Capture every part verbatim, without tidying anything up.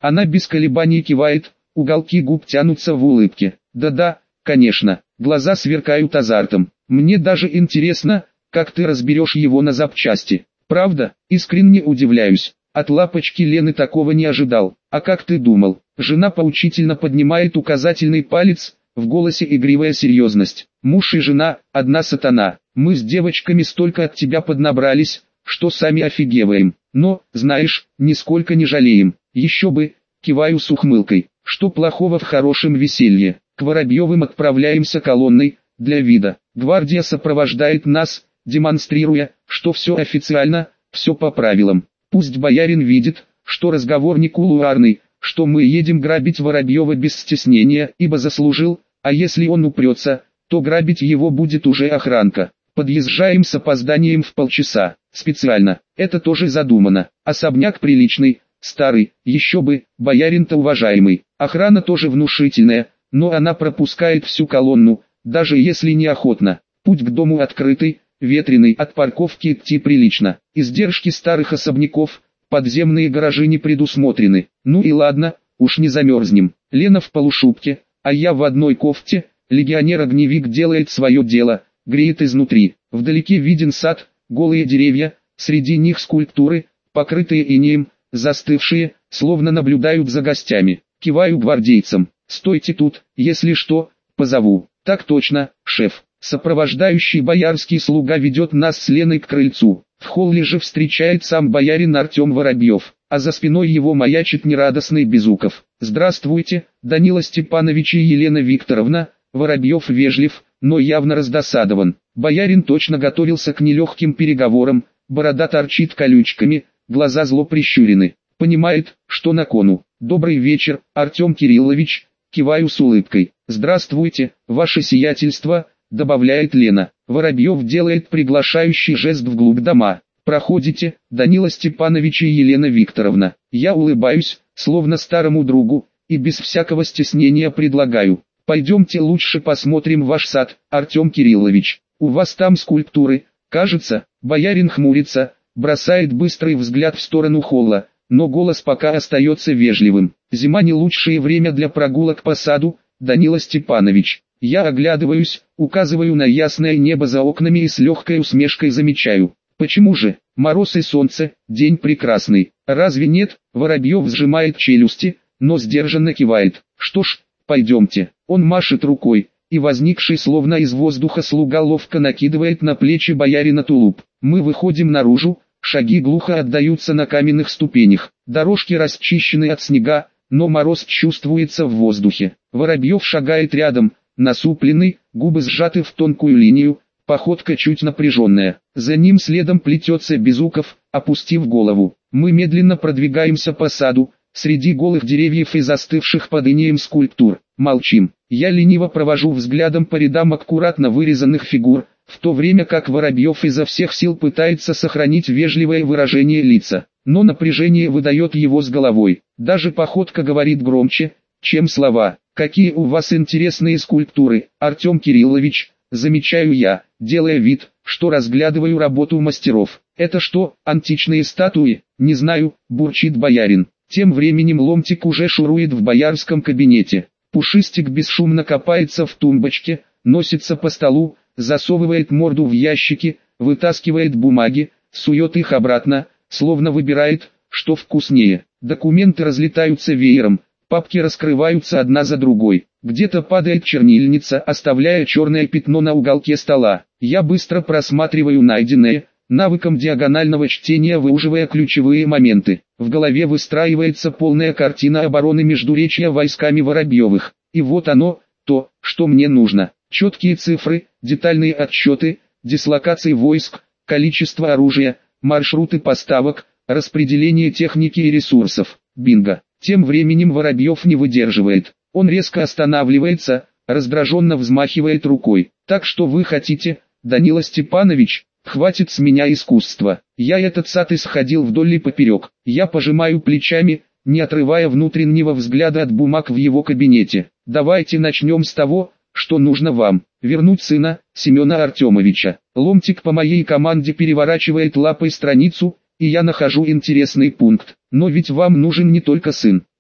Она без колебаний кивает, уголки губ тянутся в улыбке. Да-да, конечно, глаза сверкают азартом. Мне даже интересно, как ты разберешь его на запчасти. Правда, искренне удивляюсь. От лапочки Лены такого не ожидал. А как ты думал? Жена поучительно поднимает указательный палец, в голосе игривая серьезность. Муж и жена, одна сатана. Мы с девочками столько от тебя поднабрались, что сами офигеваем. Но, знаешь, нисколько не жалеем. Еще бы, киваю с ухмылкой. Что плохого в хорошем веселье? К Воробьевым отправляемся колонной, для вида. Гвардия сопровождает нас, демонстрируя, что все официально, все по правилам. Пусть боярин видит, что разговор не кулуарный, что мы едем грабить Воробьева без стеснения, ибо заслужил, а если он упрется, то грабить его будет уже охранка. Подъезжаем с опозданием в полчаса, специально, это тоже задумано. Особняк приличный, старый, еще бы, боярин-то уважаемый. Охрана тоже внушительная, но она пропускает всю колонну, даже если неохотно. Путь к дому открытый, ветреный, от парковки идти прилично. Издержки старых особняков, подземные гаражи не предусмотрены. Ну и ладно, уж не замерзнем. Лена в полушубке, а я в одной кофте. Легионер-огневик делает свое дело, греет изнутри. Вдалеке виден сад, голые деревья, среди них скульптуры, покрытые инеем, застывшие, словно наблюдают за гостями. Киваю гвардейцам. Стойте тут, если что, позову. Так точно, шеф. Сопровождающий боярский слуга ведет нас с Леной к крыльцу. В холле же встречает сам боярин Артем Воробьев, а за спиной его маячит нерадостный Безуков. «Здравствуйте, Данила Степанович и Елена Викторовна». Воробьев вежлив, но явно раздосадован. Боярин точно готовился к нелегким переговорам, борода торчит колючками, глаза зло прищурены. Понимает, что на кону. «Добрый вечер, Артем Кириллович», киваю с улыбкой. «Здравствуйте, ваше сиятельство», добавляет Лена. Воробьев делает приглашающий жест вглубь дома. «Проходите, Данила Степанович и Елена Викторовна». Я улыбаюсь, словно старому другу, и без всякого стеснения предлагаю. «Пойдемте лучше посмотрим ваш сад, Артем Кириллович. У вас там скульптуры, кажется». Боярин хмурится, бросает быстрый взгляд в сторону холла, но голос пока остается вежливым. «Зима не лучшее время для прогулок по саду, Данила Степанович». Я оглядываюсь, указываю на ясное небо за окнами и с легкой усмешкой замечаю. «Почему же? Мороз и солнце, день прекрасный. Разве нет?» Воробьев сжимает челюсти, но сдержанно кивает. «Что ж, пойдемте». Он машет рукой, и возникший словно из воздуха слуга ловко накидывает на плечи боярина тулуп. Мы выходим наружу, шаги глухо отдаются на каменных ступенях. Дорожки расчищены от снега, но мороз чувствуется в воздухе. Воробьев шагает рядом, насупленный, губы сжаты в тонкую линию, походка чуть напряженная. За ним следом плетется Безуков, опустив голову. Мы медленно продвигаемся по саду, среди голых деревьев и застывших под инеем скульптур. Молчим. Я лениво провожу взглядом по рядам аккуратно вырезанных фигур, в то время как Воробьев изо всех сил пытается сохранить вежливое выражение лица. Но напряжение выдает его с головой. Даже походка говорит громче, чем слова. «Какие у вас интересные скульптуры, Артем Кириллович», замечаю я, делая вид, что разглядываю работу мастеров. «Это что, античные статуи?» «Не знаю», бурчит боярин. Тем временем Ломтик уже шурует в боярском кабинете. Пушистик бесшумно копается в тумбочке, носится по столу, засовывает морду в ящики, вытаскивает бумаги, сует их обратно, словно выбирает, что вкуснее. Документы разлетаются веером, папки раскрываются одна за другой. Где-то падает чернильница, оставляя черное пятно на уголке стола. Я быстро просматриваю найденное, навыком диагонального чтения выуживая ключевые моменты. В голове выстраивается полная картина обороны междуречья войсками Воробьевых. И вот оно, то, что мне нужно. Четкие цифры, детальные отчеты, дислокации войск, количество оружия, маршруты поставок, распределение техники и ресурсов. Бинго. Тем временем Воробьев не выдерживает. Он резко останавливается, раздраженно взмахивает рукой. «Так что вы хотите, Данила Степанович? Хватит с меня искусства. Я этот сад исходил вдоль и поперек». Я пожимаю плечами, не отрывая внутреннего взгляда от бумаг в его кабинете. «Давайте начнем с того, что нужно вам. Вернуть сына, Семена Артемовича». Ломтик по моей команде переворачивает лапой страницу, и я нахожу интересный пункт. «Но ведь вам нужен не только сын.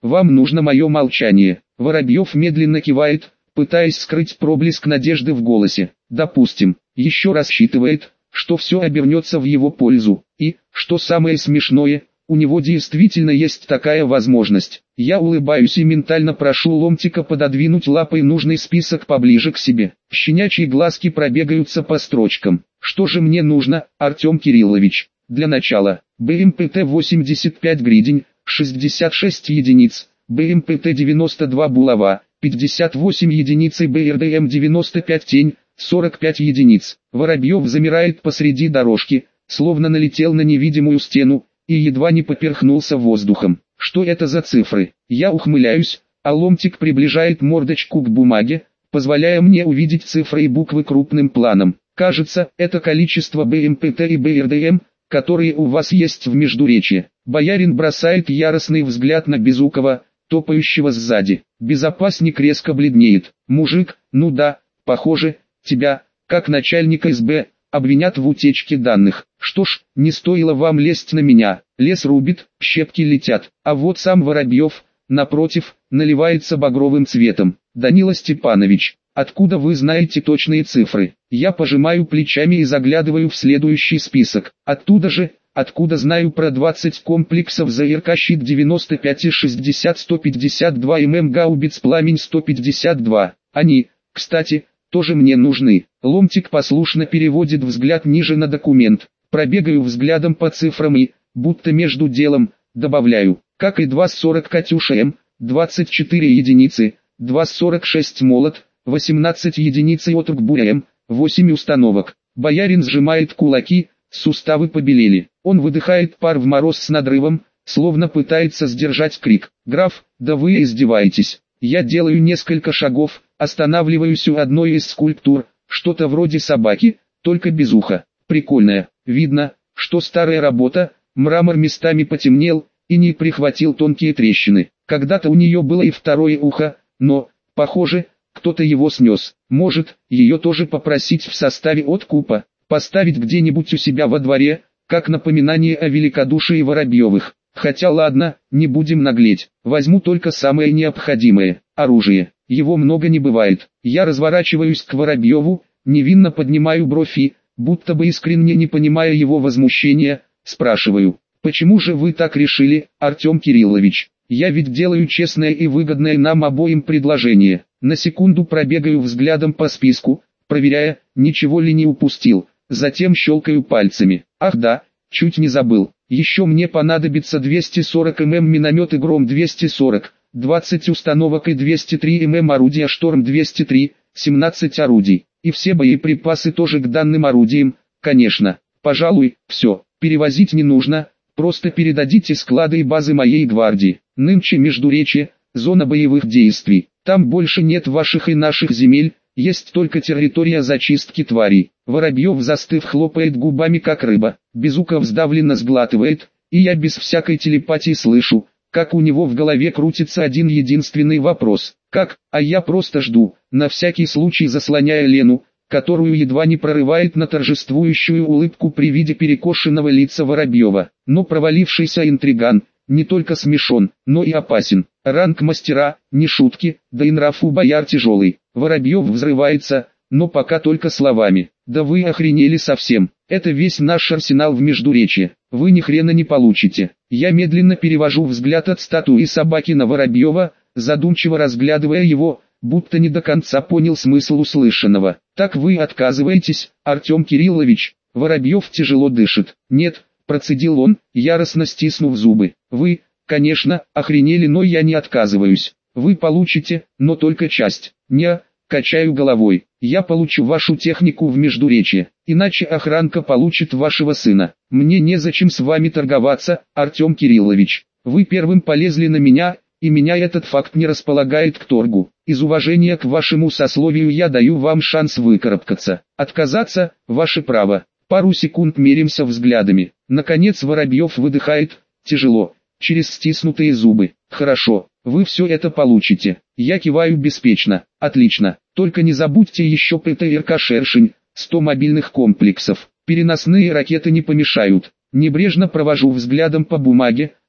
Вам нужно мое молчание. Воробьев медленно кивает, пытаясь скрыть проблеск надежды в голосе. Допустим, еще рассчитывает, что все обернется в его пользу. И, что самое смешное, у него действительно есть такая возможность. Я улыбаюсь и ментально прошу Ломтика пододвинуть лапой нужный список поближе к себе. Щенячьи глазки пробегаются по строчкам. Что же мне нужно, Артем Кириллович? Для начала, бэ эм пэ тэ восемьдесят пять гридень, шестьдесят шесть единиц, бэ эм пэ тэ девяносто два булава, пятьдесят восемь единиц и бэ эр дэ эм девяносто пять тень, сорок пять единиц. Воробьев замирает посреди дорожки, словно налетел на невидимую стену, и едва не поперхнулся воздухом. Что это за цифры? Я ухмыляюсь, а Ломтик приближает мордочку к бумаге, позволяя мне увидеть цифры и буквы крупным планом. Кажется, это количество бэ эм пэ тэ и бэ эр дэ эм, которые у вас есть в Междуречье. Боярин бросает яростный взгляд на Безукова, топающего сзади. Безопасник резко бледнеет. Мужик, ну да, похоже, тебя, как начальника эс бэ, обвинят в утечке данных. Что ж, не стоило вам лезть на меня. Лес рубит, щепки летят. А вот сам Воробьев, напротив, наливается багровым цветом. Данила Степанович, откуда вы знаете точные цифры? Я пожимаю плечами и заглядываю в следующий список. Оттуда же, откуда знаю про двадцать комплексов ЗРК щит девяносто пять и шестьдесят сто пятьдесят два мм гаубиц пламень сто пятьдесят два. Они, кстати, тоже мне нужны. Ломтик послушно переводит взгляд ниже на документ. Пробегаю взглядом по цифрам и, будто между делом, добавляю, как и два сорок Катюша М, двадцать четыре единицы, два сорок шесть молот, восемнадцать единиц и отрок Буря М, восемь установок. Боярин сжимает кулаки, суставы побелели. Он выдыхает пар в мороз с надрывом, словно пытается сдержать крик. Граф, да вы издеваетесь. Я делаю несколько шагов, останавливаюсь у одной из скульптур, что-то вроде собаки, только без уха. Прикольная. Видно, что старая работа, мрамор местами потемнел, и не прихватил тонкие трещины. Когда-то у нее было и второе ухо, но, похоже, кто-то его снес. Может, ее тоже попросить в составе откупа, поставить где-нибудь у себя во дворе, как напоминание о великодушии Воробьевых. Хотя ладно, не будем наглеть, возьму только самое необходимое, оружие. Его много не бывает. Я разворачиваюсь к Воробьеву, невинно поднимаю бровь и, будто бы искренне не понимая его возмущения, спрашиваю, почему же вы так решили, Артем Кириллович? Я ведь делаю честное и выгодное нам обоим предложение. На секунду пробегаю взглядом по списку, проверяя, ничего ли не упустил, затем щелкаю пальцами. Ах да, чуть не забыл. Еще мне понадобится двести сорок мм миномет и Гром двести сорок, двадцать установок и двести три мм орудия Шторм двести три, семнадцать орудий. И все боеприпасы тоже к данным орудиям, конечно. Пожалуй, все, перевозить не нужно, просто передадите склады и базы моей гвардии. Нынче Междуречье, зона боевых действий. Там больше нет ваших и наших земель, есть только территория зачистки тварей. Воробьев застыв хлопает губами как рыба, Безуков сдавленно сглатывает, и я без всякой телепатии слышу, как у него в голове крутится один единственный вопрос. Как? А я просто жду, на всякий случай заслоняя Лену, которую едва не прорывает на торжествующую улыбку при виде перекошенного лица Воробьева. Но провалившийся интриган, не только смешон, но и опасен. Ранг мастера, не шутки, да и нрав у бояр тяжелый. Воробьев взрывается, но пока только словами. Да вы охренели совсем, это весь наш арсенал в Междуречье, вы ни хрена не получите. Я медленно перевожу взгляд от статуи собаки на Воробьева, задумчиво разглядывая его, будто не до конца понял смысл услышанного. Так вы отказываетесь, Артем Кириллович? Воробьев тяжело дышит. Нет, процедил он, яростно стиснув зубы. Вы, конечно, охренели, но я не отказываюсь. Вы получите, но только часть. Не, качаю головой. Я получу вашу технику в Междуречье, иначе охранка получит вашего сына. Мне незачем с вами торговаться, Артем Кириллович. Вы первым полезли на меня, и меня этот факт не располагает к торгу. Из уважения к вашему сословию я даю вам шанс выкарабкаться. Отказаться – ваше право. Пару секунд меримся взглядами. Наконец Воробьев выдыхает, тяжело, через стиснутые зубы. Хорошо, вы все это получите. Я киваю беспечно. Отлично. Только не забудьте еще пэ тэ эр ка «Шершень», сто мобильных комплексов. Переносные ракеты не помешают. Небрежно провожу взглядом по бумаге,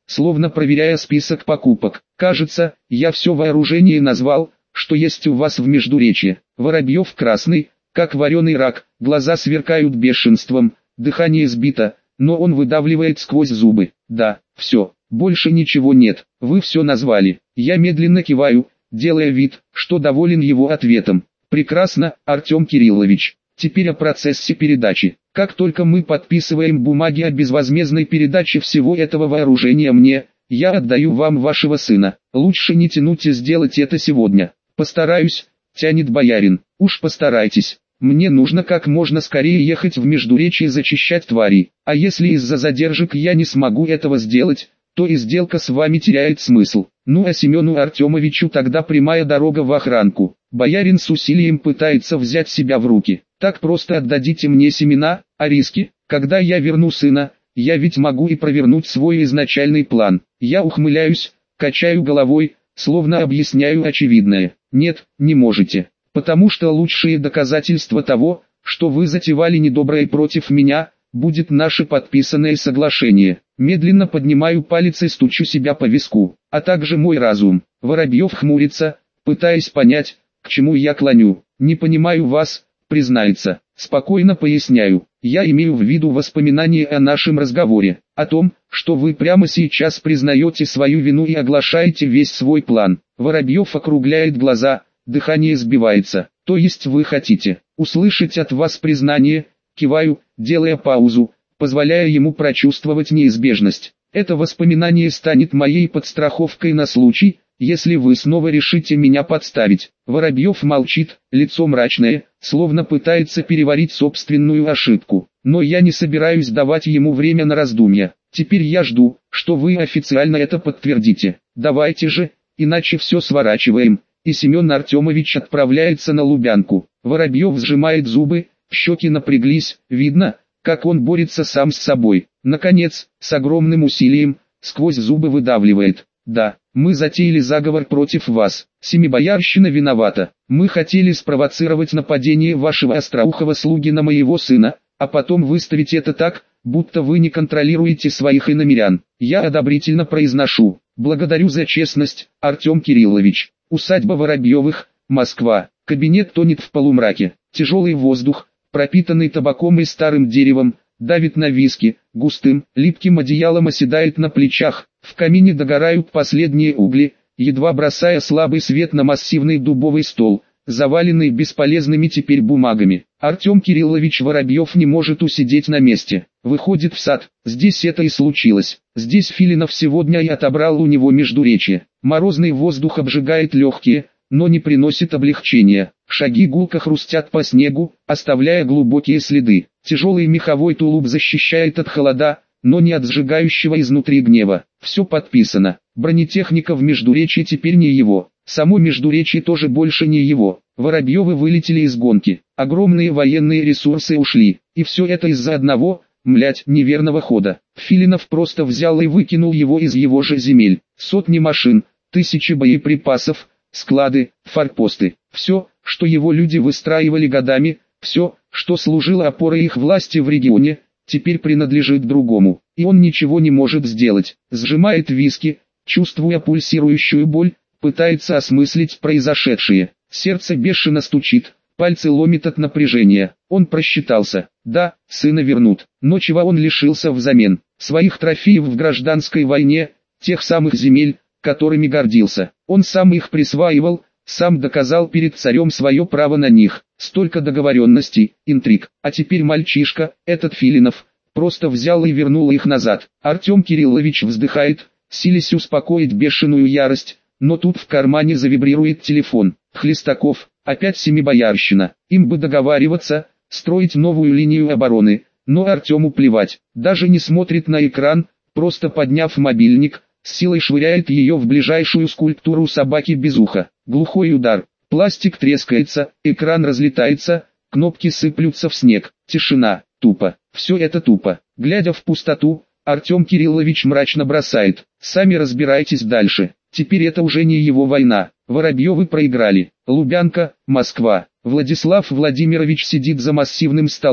словно проверяя список покупок. Кажется, я все вооружение назвал, что есть у вас в Междуречье. Воробьев красный, как вареный рак, глаза сверкают бешенством, дыхание сбито, но он выдавливает сквозь зубы. Да, все, больше ничего нет, вы все назвали. Я медленно киваю, делая вид, что доволен его ответом. Прекрасно, Артем Кириллович. Теперь о процессе передачи. Как только мы подписываем бумаги о безвозмездной передаче всего этого вооружения мне, я отдаю вам вашего сына. Лучше не тянуть и сделать это сегодня. Постараюсь, тянет боярин. Уж постарайтесь. Мне нужно как можно скорее ехать в Междуречье зачищать тварей. А если из-за задержек я не смогу этого сделать, то и сделка с вами теряет смысл. Ну а Семену Артемовичу тогда прямая дорога в охранку. Боярин с усилием пытается взять себя в руки. Так просто отдадите мне семена, а риски? Когда я верну сына, я ведь могу и провернуть свой изначальный план. Я ухмыляюсь, качаю головой, словно объясняю очевидное. Нет, не можете. Потому что лучшее доказательство того, что вы затевали недоброе против меня, будет наше подписанное соглашение. Медленно поднимаю палец и стучу себя по виску, а также мой разум. Воробьев хмурится, пытаясь понять, к чему я клоню. Не понимаю вас, признается. Спокойно поясняю. Я имею в виду воспоминания о нашем разговоре, о том, что вы прямо сейчас признаете свою вину и оглашаете весь свой план. Воробьев округляет глаза, дыхание сбивается. То есть вы хотите услышать от вас признание? Киваю, делая паузу, позволяя ему прочувствовать неизбежность. Это воспоминание станет моей подстраховкой на случай, если вы снова решите меня подставить. Воробьев молчит, лицо мрачное, словно пытается переварить собственную ошибку. Но я не собираюсь давать ему время на раздумья. Теперь я жду, что вы официально это подтвердите. Давайте же, иначе все сворачиваем. И Семен Артемович отправляется на Лубянку. Воробьев сжимает зубы, щеки напряглись, видно, как он борется сам с собой. Наконец, с огромным усилием, сквозь зубы выдавливает. Да, мы затеяли заговор против вас. Семибоярщина виновата. Мы хотели спровоцировать нападение вашего остроухого слуги на моего сына, а потом выставить это так, будто вы не контролируете своих иномирян. Я одобрительно произношу. Благодарю за честность, Артем Кириллович. Усадьба Воробьевых, Москва. Кабинет тонет в полумраке. Тяжелый воздух, пропитанный табаком и старым деревом, давит на виски, густым, липким одеялом оседает на плечах. В камине догорают последние угли, едва бросая слабый свет на массивный дубовый стол, заваленный бесполезными теперь бумагами. Артем Кириллович Воробьев не может усидеть на месте. Выходит в сад. Здесь это и случилось. Здесь Филинов сегодня и отобрал у него Междуречье. Морозный воздух обжигает легкие, но не приносит облегчения. Шаги гулко хрустят по снегу, оставляя глубокие следы. Тяжелый меховой тулуп защищает от холода, но не от сжигающего изнутри гнева. Все подписано. Бронетехника в Междуречье теперь не его. Само Междуречье тоже больше не его. Воробьевы вылетели из гонки. Огромные военные ресурсы ушли. И все это из-за одного, млять, неверного хода. Филинов просто взял и выкинул его из его же земель. Сотни машин, тысячи боеприпасов, склады, форпосты. Все, что его люди выстраивали годами, все, что служило опорой их власти в регионе, теперь принадлежит другому. И он ничего не может сделать. Сжимает виски, чувствуя пульсирующую боль, пытается осмыслить произошедшее. Сердце бешено стучит, пальцы ломит от напряжения. Он просчитался. Да, сына вернут. Но чего он лишился взамен? Своих трофеев в гражданской войне, тех самых земель, которыми гордился. Он сам их присваивал, сам доказал перед царем свое право на них. Столько договоренностей, интриг. А теперь мальчишка, этот Филинов, просто взял и вернул их назад. Артем Кириллович вздыхает, силясь успокоить бешеную ярость, но тут в кармане завибрирует телефон. Хлестаков, опять Семибоярщина. Им бы договариваться, строить новую линию обороны, но Артему плевать. Даже не смотрит на экран, просто подняв мобильник, с силой швыряет ее в ближайшую скульптуру собаки без уха. Глухой удар. Пластик трескается, экран разлетается, кнопки сыплются в снег. Тишина. Тупо. Все это тупо. Глядя в пустоту, Артем Кириллович мрачно бросает. Сами разбирайтесь дальше. Теперь это уже не его война. Воробьевы проиграли. Лубянка, Москва. Владислав Владимирович сидит за массивным столом,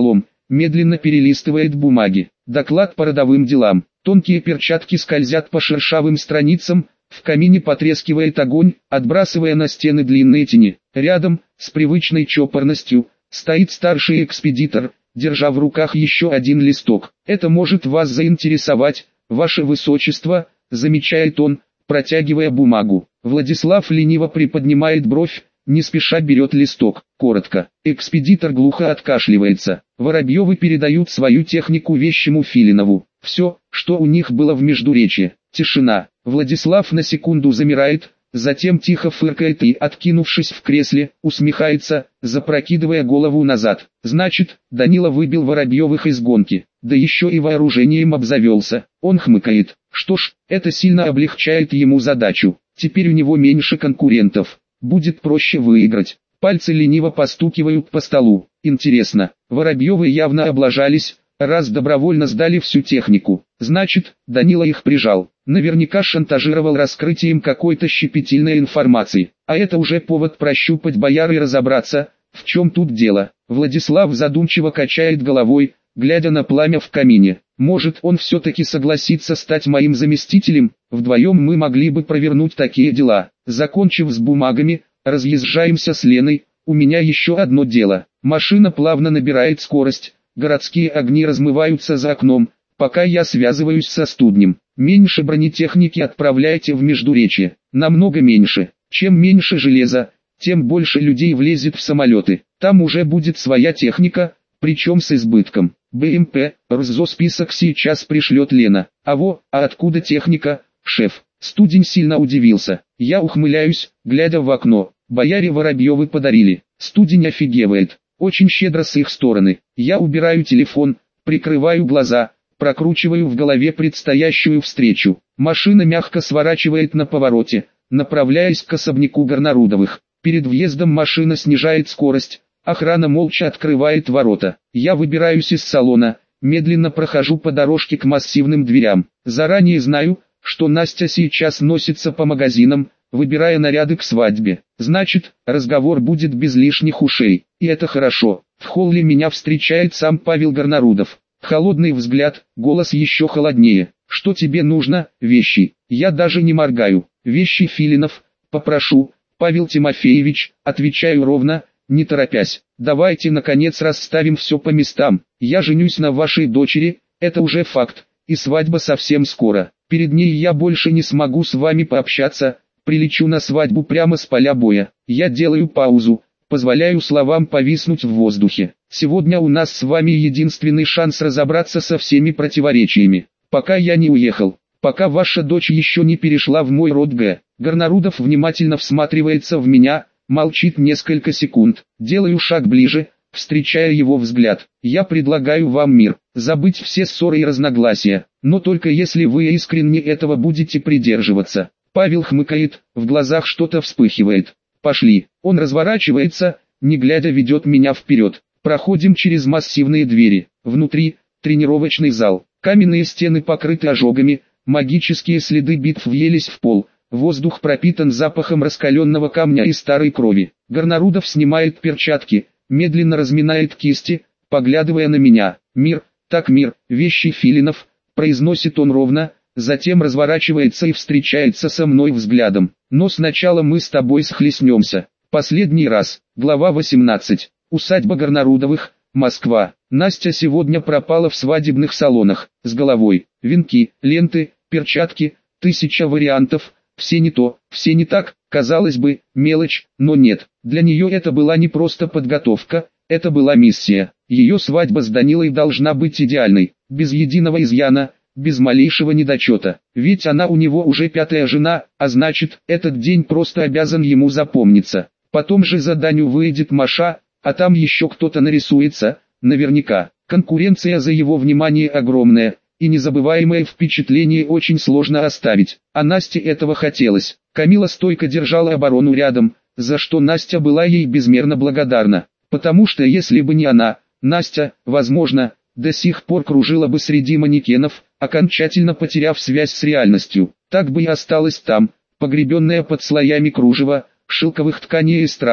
медленно перелистывает бумаги. Доклад по родовым делам. Тонкие перчатки скользят по шершавым страницам, в камине потрескивает огонь, отбрасывая на стены длинные тени. Рядом, с привычной чопорностью, стоит старший экспедитор, держа в руках еще один листок. «Это может вас заинтересовать, ваше высочество», — замечает он, протягивая бумагу. Владислав лениво приподнимает бровь, не спеша берет листок. Коротко. Экспедитор глухо откашливается. Воробьевы передают свою технику вещему Филинову. Все, что у них было в междуречье. Тишина. Владислав на секунду замирает, затем тихо фыркает и, откинувшись в кресле, усмехается, запрокидывая голову назад. Значит, Данила выбил Воробьевых из гонки, да еще и вооружением обзавелся. Он хмыкает. Что ж, это сильно облегчает ему задачу. Теперь у него меньше конкурентов. Будет проще выиграть. Пальцы лениво постукивают по столу. Интересно, Воробьевы явно облажались, раз добровольно сдали всю технику. Значит, Данила их прижал. Наверняка шантажировал раскрытием какой-то щепетильной информации. А это уже повод прощупать бояр и разобраться, в чем тут дело. Владислав задумчиво качает головой, глядя на пламя в камине. Может, он все-таки согласится стать моим заместителем? Вдвоем мы могли бы провернуть такие дела. Закончив с бумагами, разъезжаемся с Леной. У меня еще одно дело. Машина плавно набирает скорость. Городские огни размываются за окном, пока я связываюсь со студнем. Меньше бронетехники отправляйте в Междуречье. Намного меньше. Чем меньше железа, тем больше людей влезет в самолеты. Там уже будет своя техника, причем с избытком. БМП, РЗО список сейчас пришлет Лена. А во, а откуда техника, шеф? Студень сильно удивился. Я ухмыляюсь, глядя в окно. Бояре Воробьевы подарили. Студень офигевает. Очень щедро с их стороны. Я убираю телефон, прикрываю глаза, прокручиваю в голове предстоящую встречу. Машина мягко сворачивает на повороте, направляясь к особняку Горнарудовых. Перед въездом машина снижает скорость. Охрана молча открывает ворота. Я выбираюсь из салона, медленно прохожу по дорожке к массивным дверям. Заранее знаю, что Настя сейчас носится по магазинам, выбирая наряды к свадьбе. Значит, разговор будет без лишних ушей. И это хорошо. В холле меня встречает сам Павел Горнарудов. Холодный взгляд, голос еще холоднее. Что тебе нужно, вещи? Я даже не моргаю. Вещи Филинов, попрошу, Павел Тимофеевич, отвечаю ровно, не торопясь. Давайте наконец расставим все по местам. Я женюсь на вашей дочери, это уже факт, и свадьба совсем скоро. Перед ней я больше не смогу с вами пообщаться, прилечу на свадьбу прямо с поля боя. Я делаю паузу, позволяю словам повиснуть в воздухе. Сегодня у нас с вами единственный шанс разобраться со всеми противоречиями. Пока я не уехал, пока ваша дочь еще не перешла в мой род Г. Горнарудов внимательно всматривается в меня, молчит несколько секунд. Делаю шаг ближе, встречая его взгляд. Я предлагаю вам мир, забыть все ссоры и разногласия, но только если вы искренне этого будете придерживаться. Павел хмыкает, в глазах что-то вспыхивает. Пошли. Он разворачивается, не глядя ведет меня вперед. Проходим через массивные двери. Внутри тренировочный зал. Каменные стены покрыты ожогами, магические следы битв въелись в пол. Воздух пропитан запахом раскаленного камня и старой крови. Горнарудов снимает перчатки, медленно разминает кисти, поглядывая на меня. «Мир, так мир, вещи Филинов», произносит он ровно, затем разворачивается и встречается со мной взглядом. «Но сначала мы с тобой схлестнемся. Последний раз». Глава восемнадцать. Усадьба Горнарудовых, Москва. Настя сегодня пропала в свадебных салонах, с головой. Венки, ленты, перчатки, тысяча вариантов. Все не то, все не так, казалось бы, мелочь, но нет. Для нее это была не просто подготовка, это была миссия. Ее свадьба с Данилой должна быть идеальной, без единого изъяна, без малейшего недочета. Ведь она у него уже пятая жена, а значит, этот день просто обязан ему запомниться. Потом же за Даню выйдет Маша, а там еще кто-то нарисуется, наверняка. Конкуренция за его внимание огромная. И незабываемое впечатление очень сложно оставить, а Насте этого хотелось. Камила стойко держала оборону рядом, за что Настя была ей безмерно благодарна, потому что если бы не она, Настя, возможно, до сих пор кружила бы среди манекенов, окончательно потеряв связь с реальностью. Так бы и осталась там, погребенная под слоями кружева, шелковых тканей и стразы,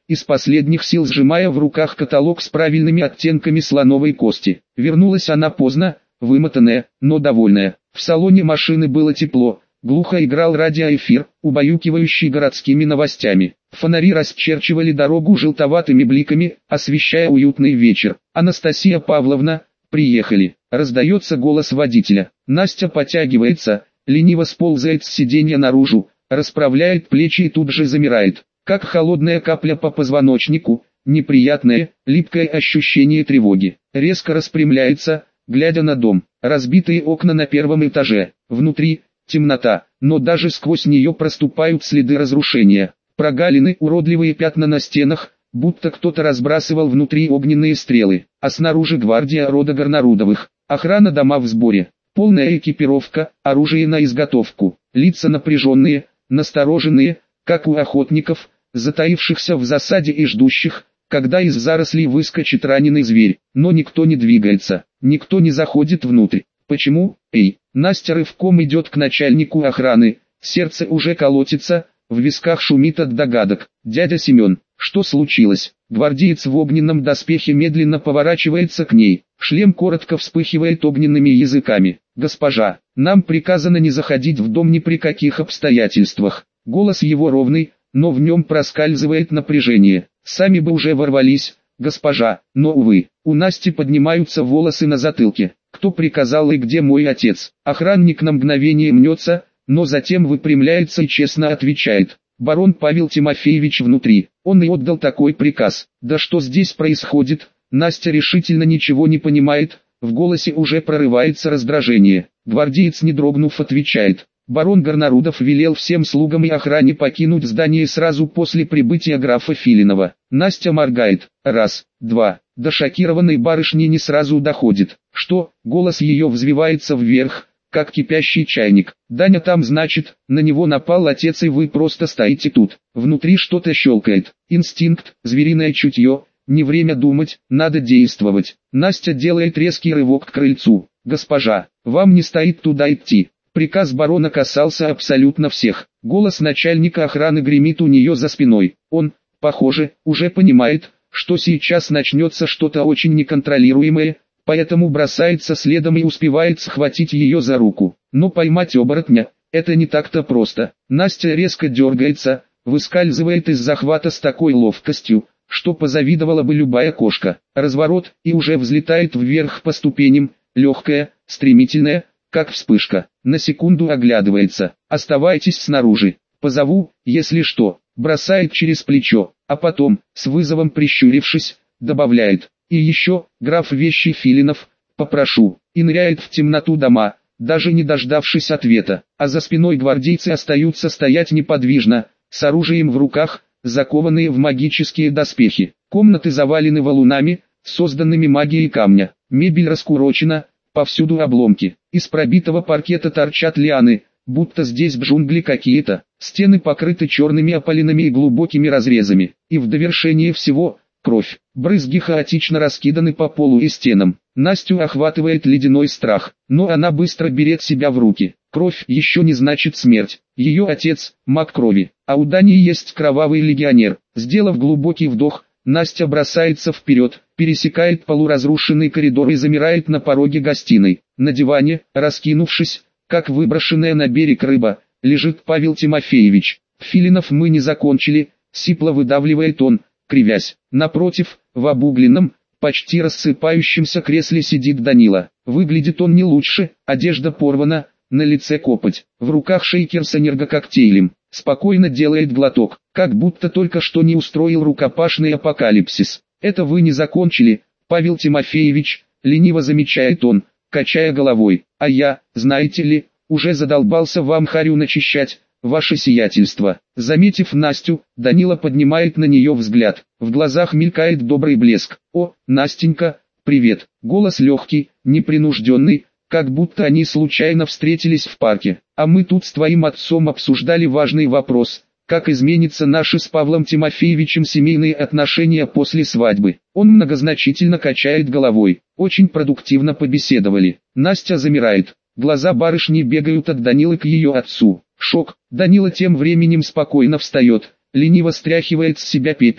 из последних сил сжимая в руках каталог с правильными оттенками слоновой кости. Вернулась она поздно, вымотанная, но довольная. В салоне машины было тепло, глухо играл радиоэфир, убаюкивающий городскими новостями. Фонари расчерчивали дорогу желтоватыми бликами, освещая уютный вечер. «Анастасия Павловна, приехали!» Раздается голос водителя. Настя потягивается, лениво сползает с сиденья наружу, расправляет плечи и тут же замирает. Как холодная капля по позвоночнику, неприятное, липкое ощущение тревоги. Резко распрямляется, глядя на дом. Разбитые окна на первом этаже. Внутри темнота, но даже сквозь нее проступают следы разрушения. Прогалины, уродливые пятна на стенах, будто кто-то разбрасывал внутри огненные стрелы. А снаружи гвардия рода Горнарудовых. Охрана дома в сборе. Полная экипировка, оружие на изготовку. Лица напряженные, настороженные, как у охотников, затаившихся в засаде и ждущих, когда из зарослей выскочит раненый зверь. Но никто не двигается, никто не заходит внутрь. Почему? Эй, Настя рывком идет к начальнику охраны, сердце уже колотится, в висках шумит от догадок. Дядя Семен, что случилось? Гвардеец в огненном доспехе медленно поворачивается к ней, шлем коротко вспыхивает огненными языками. Госпожа, нам приказано не заходить в дом ни при каких обстоятельствах. Голос его ровный, но в нем проскальзывает напряжение. Сами бы уже ворвались, госпожа, но увы, у Насти поднимаются волосы на затылке. Кто приказал и где мой отец? Охранник на мгновение мнется, но затем выпрямляется и честно отвечает. Барон Павел Тимофеевич внутри, он и отдал такой приказ. Да что здесь происходит? Настя решительно ничего не понимает, в голосе уже прорывается раздражение. Гвардеец, не дрогнув, отвечает. Барон Горнарудов велел всем слугам и охране покинуть здание сразу после прибытия графа Филинова. Настя моргает. Раз, два. До шокированной барышни не сразу доходит. Что? Голос ее взвивается вверх, как кипящий чайник. Даня там, значит, на него напал отец и вы просто стоите тут. Внутри что-то щелкает. Инстинкт, звериное чутье. Не время думать, надо действовать. Настя делает резкий рывок к крыльцу. Госпожа, вам не стоит туда идти. Приказ барона касался абсолютно всех. Голос начальника охраны гремит у нее за спиной. Он, похоже, уже понимает, что сейчас начнется что-то очень неконтролируемое, поэтому бросается следом и успевает схватить ее за руку. Но поймать оборотня – это не так-то просто. Настя резко дергается, выскальзывает из захвата с такой ловкостью, что позавидовала бы любая кошка. Разворот, и уже взлетает вверх по ступеням, легкая, стремительная, как вспышка. На секунду оглядывается. «Оставайтесь снаружи. Позову, если что». Бросает через плечо, а потом, с вызовом прищурившись, добавляет. «И еще, граф Вещий Филинов, попрошу». И ныряет в темноту дома, даже не дождавшись ответа. А за спиной гвардейцы остаются стоять неподвижно, с оружием в руках, закованные в магические доспехи. Комнаты завалены валунами, созданными магией камня. Мебель раскурочена, повсюду обломки. Из пробитого паркета торчат лианы, будто здесь джунгли какие-то. Стены покрыты черными опалинами и глубокими разрезами. И в довершение всего, кровь. Брызги хаотично раскиданы по полу и стенам. Настю охватывает ледяной страх, но она быстро берет себя в руки. Кровь еще не значит смерть. Ее отец – маг крови, а у Дани есть кровавый легионер. Сделав глубокий вдох, Настя бросается вперед, пересекает полуразрушенный коридор и замирает на пороге гостиной. На диване, раскинувшись, как выброшенная на берег рыба, лежит Павел Тимофеевич. «Филинов, мы не закончили», — сипло выдавливает он, кривясь. Напротив, в обугленном, почти рассыпающемся кресле сидит Данила. Выглядит он не лучше, одежда порвана, на лице копоть, в руках шейкер с энергококтейлем. Спокойно делает глоток, как будто только что не устроил рукопашный апокалипсис. «Это вы не закончили, Павел Тимофеевич», — лениво замечает он, качая головой. «А я, знаете ли, уже задолбался вам харю начищать, ваше сиятельство». Заметив Настю, Данила поднимает на нее взгляд. В глазах мелькает добрый блеск. «О, Настенька, привет». Голос легкий, непринужденный, как будто они случайно встретились в парке. «А мы тут с твоим отцом обсуждали важный вопрос, как изменятся наши с Павлом Тимофеевичем семейные отношения после свадьбы». Он многозначительно качает головой. «Очень продуктивно побеседовали». Настя замирает. Глаза барышни бегают от Данилы к ее отцу. Шок. Данила тем временем спокойно встает, лениво стряхивает с себя пепел,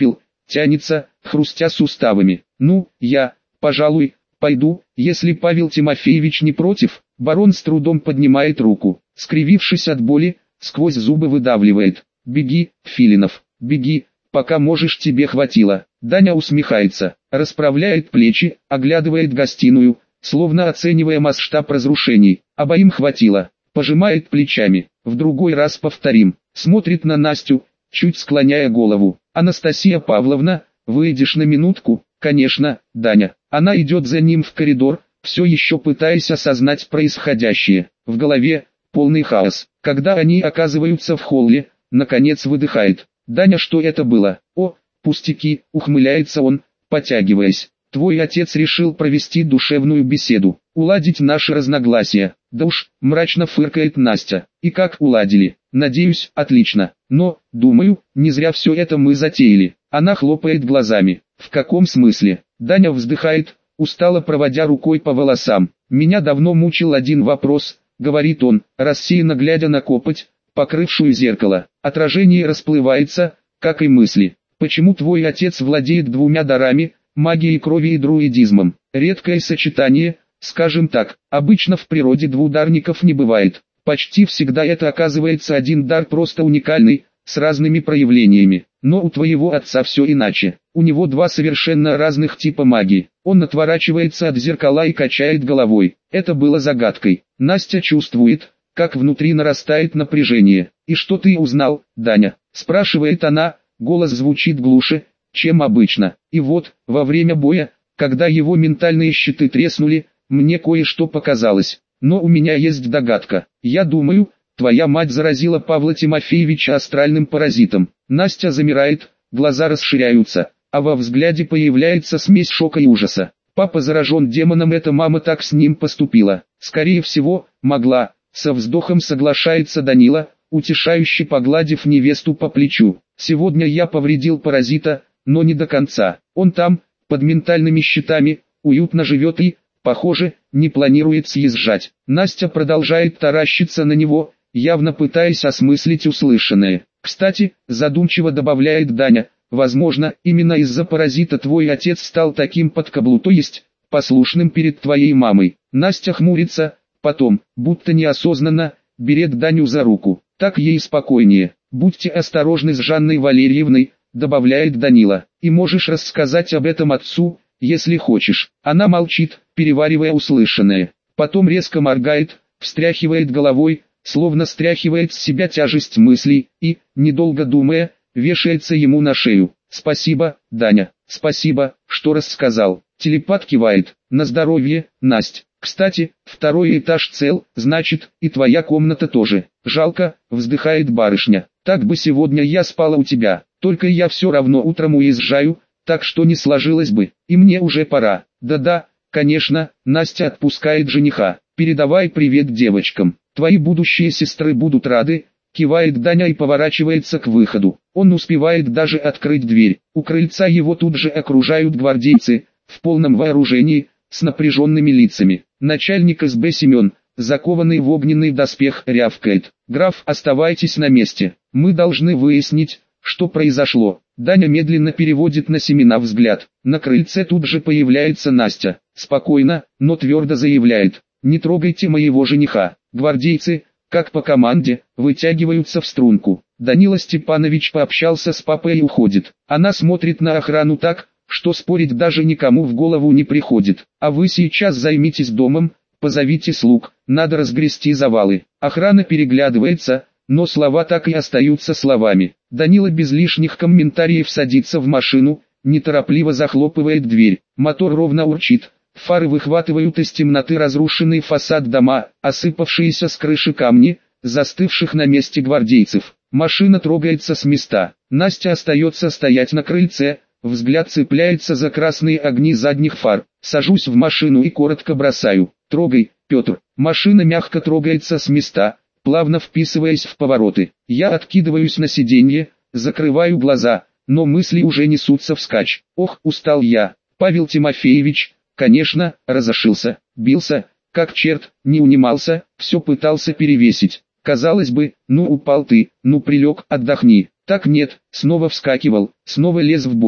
тянется, хрустя суставами. Ну, я, пожалуй, пойду, если Павел Тимофеевич не против. Барон с трудом поднимает руку, скривившись от боли, сквозь зубы выдавливает: «Беги, Филинов, беги, пока можешь, тебе хватило». Даня усмехается, расправляет плечи, оглядывает гостиную, словно оценивая масштаб разрушений. Обоим хватило. Пожимает плечами. В другой раз повторим. Смотрит на Настю, чуть склоняя голову. «Анастасия Павловна, выйдешь на минутку?» «Конечно, Даня». Она идет за ним в коридор, все еще пытаясь осознать происходящее. В голове полный хаос. Когда они оказываются в холле, наконец выдыхает. «Даня, что это было?» «О, пустяки», ухмыляется он, потягиваясь. «Твой отец решил провести душевную беседу, уладить наши разногласия». «Да уж», мрачно фыркает Настя. «И как уладили?» «Надеюсь, отлично. Но, думаю, не зря все это мы затеяли». Она хлопает глазами. «В каком смысле?» Даня вздыхает, устало проводя рукой по волосам. «Меня давно мучил один вопрос», говорит он, рассеянно глядя на копоть, покрывшую зеркало. Отражение расплывается, как и мысли. «Почему твой отец владеет двумя дарами, магией крови и друидизмом?» Редкое сочетание, скажем так. Обычно в природе двударников не бывает. Почти всегда это оказывается один дар, просто уникальный, с разными проявлениями. Но у твоего отца все иначе. У него два совершенно разных типа магии. Он отворачивается от зеркала и качает головой. Это было загадкой. Настя чувствует, как внутри нарастает напряжение. «И что ты узнал, Даня?» спрашивает она, голос звучит глуше, чем обычно. «И вот, во время боя, когда его ментальные щиты треснули, мне кое-что показалось. Но у меня есть догадка. Я думаю, твоя мать заразила Павла Тимофеевича астральным паразитом». Настя замирает, глаза расширяются, а во взгляде появляется смесь шока и ужаса. «Папа заражен демоном, эта мама так с ним поступила». «Скорее всего, могла», со вздохом соглашается Данила, утешающе погладив невесту по плечу. «Сегодня я повредил паразита, но не до конца. Он там, под ментальными щитами, уютно живет и, похоже, не планирует съезжать». Настя продолжает таращиться на него, явно пытаясь осмыслить услышанное. «Кстати», задумчиво добавляет Даня, «возможно, именно из-за паразита твой отец стал таким под каблу, то есть, послушным перед твоей мамой». Настя хмурится, потом, будто неосознанно, берет Даню за руку. «Так ей спокойнее. Будьте осторожны с Жанной Валерьевной», добавляет Данила. «И можешь рассказать об этом отцу, если хочешь». Она молчит, переваривая услышанное. Потом резко моргает, встряхивает головой, словно стряхивает с себя тяжесть мыслей, и, недолго думая, вешается ему на шею. «Спасибо, Даня, спасибо, что рассказал». Телепат кивает. «На здоровье, Насть. Кстати, второй этаж цел, значит, и твоя комната тоже. Жалко», вздыхает барышня. «Так бы сегодня я спала у тебя, только я все равно утром уезжаю, так что не сложилось бы, и мне уже пора». «Да-да, конечно», Настя отпускает жениха. «Передавай привет девочкам. Твои будущие сестры будут рады», кивает Даня и поворачивается к выходу. Он успевает даже открыть дверь. У крыльца его тут же окружают гвардейцы, в полном вооружении, с напряженными лицами. Начальник эс бэ Семен, закованный в огненный доспех, рявкает: «Граф, оставайтесь на месте. Мы должны выяснить, что произошло». Даня медленно переводит на Семена взгляд. На крыльце тут же появляется Настя. Спокойно, но твердо заявляет: «Не трогайте моего жениха». Гвардейцы, как по команде, вытягиваются в струнку. Данила Степанович пообщался с папой и уходит. Она смотрит на охрану так, что спорить даже никому в голову не приходит. «А вы сейчас займитесь домом, позовите слуг, надо разгрести завалы». Охрана переглядывается, но слова так и остаются словами. Данила без лишних комментариев садится в машину, неторопливо захлопывает дверь. Мотор ровно урчит. Фары выхватывают из темноты разрушенный фасад дома, осыпавшиеся с крыши камни, застывших на месте гвардейцев. Машина трогается с места. Настя остается стоять на крыльце, взгляд цепляется за красные огни задних фар. Сажусь в машину и коротко бросаю: «Трогай, Петр». Машина мягко трогается с места, плавно вписываясь в повороты. Я откидываюсь на сиденье, закрываю глаза, но мысли уже несутся вскачь. Ох, устал я. Павел Тимофеевич, конечно, разошился, бился, как черт, не унимался, все пытался перевесить. Казалось бы, ну упал ты, ну прилег, отдохни. Так нет, снова вскакивал, снова лез в бой.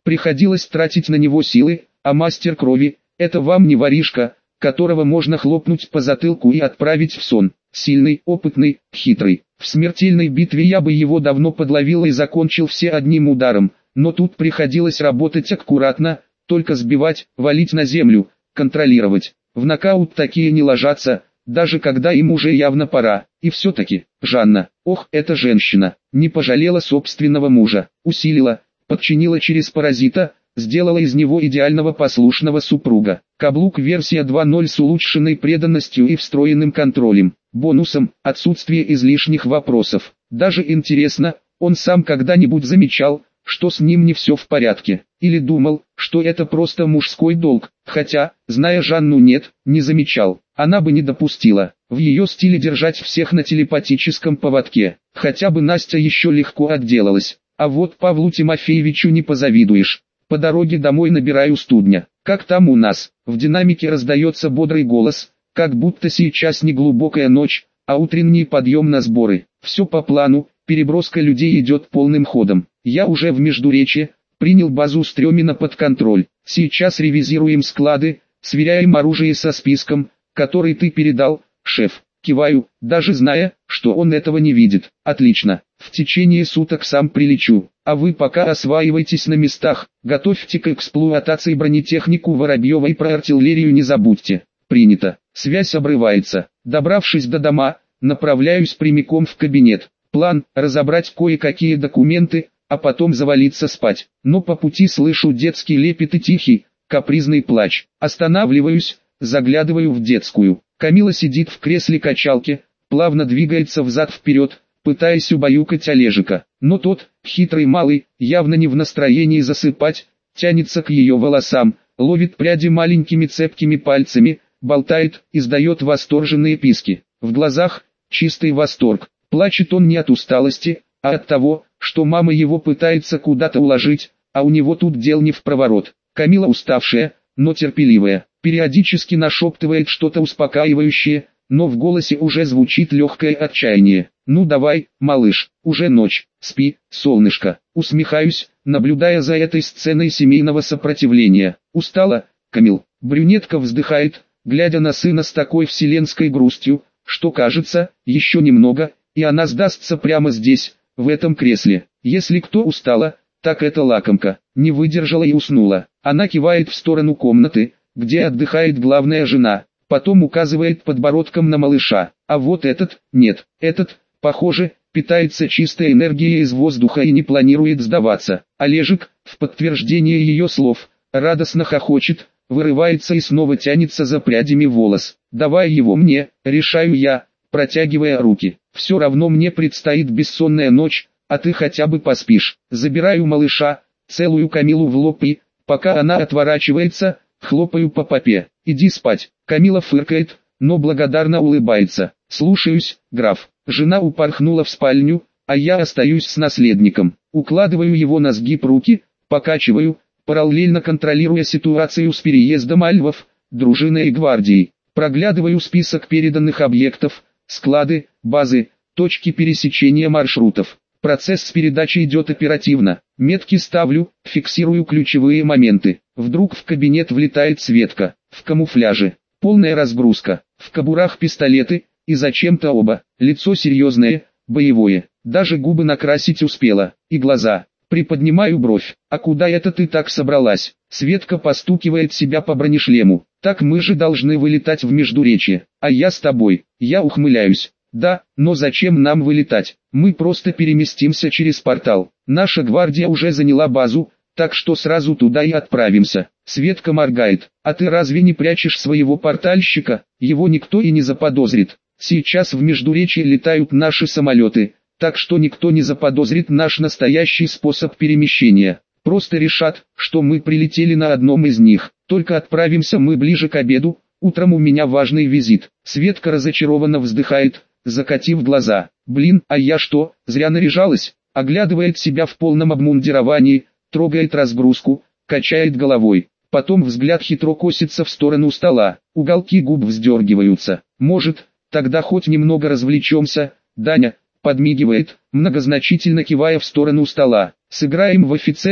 Приходилось тратить на него силы, а мастер крови – это вам не воришка, которого можно хлопнуть по затылку и отправить в сон. Сильный, опытный, хитрый. В смертельной битве я бы его давно подловил и закончил все одним ударом, но тут приходилось работать аккуратно, только сбивать, валить на землю, контролировать. В нокаут такие не ложатся, даже когда им уже явно пора. И все-таки, Жанна, ох, эта женщина, не пожалела собственного мужа, усилила, подчинила через паразита, сделала из него идеального послушного супруга. Каблук версия два ноль с улучшенной преданностью и встроенным контролем. Бонусом – отсутствие излишних вопросов. Даже интересно, он сам когда-нибудь замечал, что с ним не все в порядке, или думал, что это просто мужской долг, хотя, зная Жанну, нет, не замечал. Она бы не допустила, в ее стиле держать всех на телепатическом поводке. Хотя бы Настя еще легко отделалась, а вот Павлу Тимофеевичу не позавидуешь. По дороге домой набираю студня. Как там у нас? В динамике раздается бодрый голос, как будто сейчас не глубокая ночь, а утренний подъем на сборы. Все по плану, переброска людей идет полным ходом. Я уже в Междуречье, принял базу Стрёмина под контроль. Сейчас ревизируем склады, сверяем оружие со списком, который ты передал, шеф. Киваю, даже зная, что он этого не видит. Отлично, в течение суток сам прилечу, а вы пока осваивайтесь на местах, готовьте к эксплуатации бронетехнику Воробьева и про артиллерию не забудьте. Принято, связь обрывается. Добравшись до дома, направляюсь прямиком в кабинет. План – разобрать кое-какие документы, а потом завалиться спать. Но по пути слышу детский лепет и тихий, капризный плач. Останавливаюсь, заглядываю в детскую. Камила сидит в кресле качалки, плавно двигается взад-вперед, пытаясь убаюкать Олежика. Но тот, хитрый малый, явно не в настроении засыпать, тянется к ее волосам, ловит пряди маленькими цепкими пальцами, болтает, издает восторженные писки. В глазах чистый восторг. Плачет он не от усталости, а от того, что мама его пытается куда-то уложить, а у него тут дел не впроворот. Камила уставшая, но терпеливая, периодически нашептывает что-то успокаивающее, но в голосе уже звучит легкое отчаяние. «Ну давай, малыш, уже ночь, спи, солнышко». Усмехаюсь, наблюдая за этой сценой семейного сопротивления. «Устала, Камил?» Брюнетка вздыхает, глядя на сына с такой вселенской грустью, что кажется, еще немного, и она сдастся прямо здесь, в этом кресле. Если кто устала, так это лакомка. Не выдержала и уснула. Она кивает в сторону комнаты, где отдыхает главная жена, потом указывает подбородком на малыша. А вот этот, нет, этот, похоже, питается чистой энергией из воздуха и не планирует сдаваться. Олежек, в подтверждение ее слов, радостно хохочет, вырывается и снова тянется за прядями волос. «Давай его мне», решаю я, протягивая руки. «Все равно мне предстоит бессонная ночь, а ты хотя бы поспишь». Забираю малыша, целую Камилу в лоб и, пока она отворачивается, хлопаю по попе. «Иди спать». Камила фыркает, но благодарно улыбается. «Слушаюсь, граф». Жена упорхнула в спальню, а я остаюсь с наследником. Укладываю его на сгиб руки, покачиваю, параллельно контролируя ситуацию с переездом альвов, дружиной и гвардией. Проглядываю список переданных объектов, склады, базы, точки пересечения маршрутов. Процесс с передачей идет оперативно. Метки ставлю, фиксирую ключевые моменты. Вдруг в кабинет влетает Светка, в камуфляже. Полная разгрузка, в кобурах пистолеты, и зачем-то оба. Лицо серьезное, боевое. Даже губы накрасить успела, и глаза. Приподнимаю бровь. «А куда это ты так собралась?» Светка постукивает себя по бронешлему. «Так мы же должны вылетать в Междуречье, а я с тобой». Я ухмыляюсь. «Да, но зачем нам вылетать? Мы просто переместимся через портал. Наша гвардия уже заняла базу, так что сразу туда и отправимся». Светка моргает. «А ты разве не прячешь своего портальщика? Его никто и не заподозрит. Сейчас в Междуречье летают наши самолеты, так что никто не заподозрит наш настоящий способ перемещения. Просто решат, что мы прилетели на одном из них. Только отправимся мы ближе к обеду, утром у меня важный визит». Светка разочарованно вздыхает, закатив глаза. «Блин, а я что, зря наряжалась?» Оглядывает себя в полном обмундировании, трогает разгрузку, качает головой. Потом взгляд хитро косится в сторону стола, уголки губ вздергиваются. «Может, тогда хоть немного развлечемся, Даня?» Подмигивает, многозначительно кивая в сторону стола. «Сыграем в офицеров,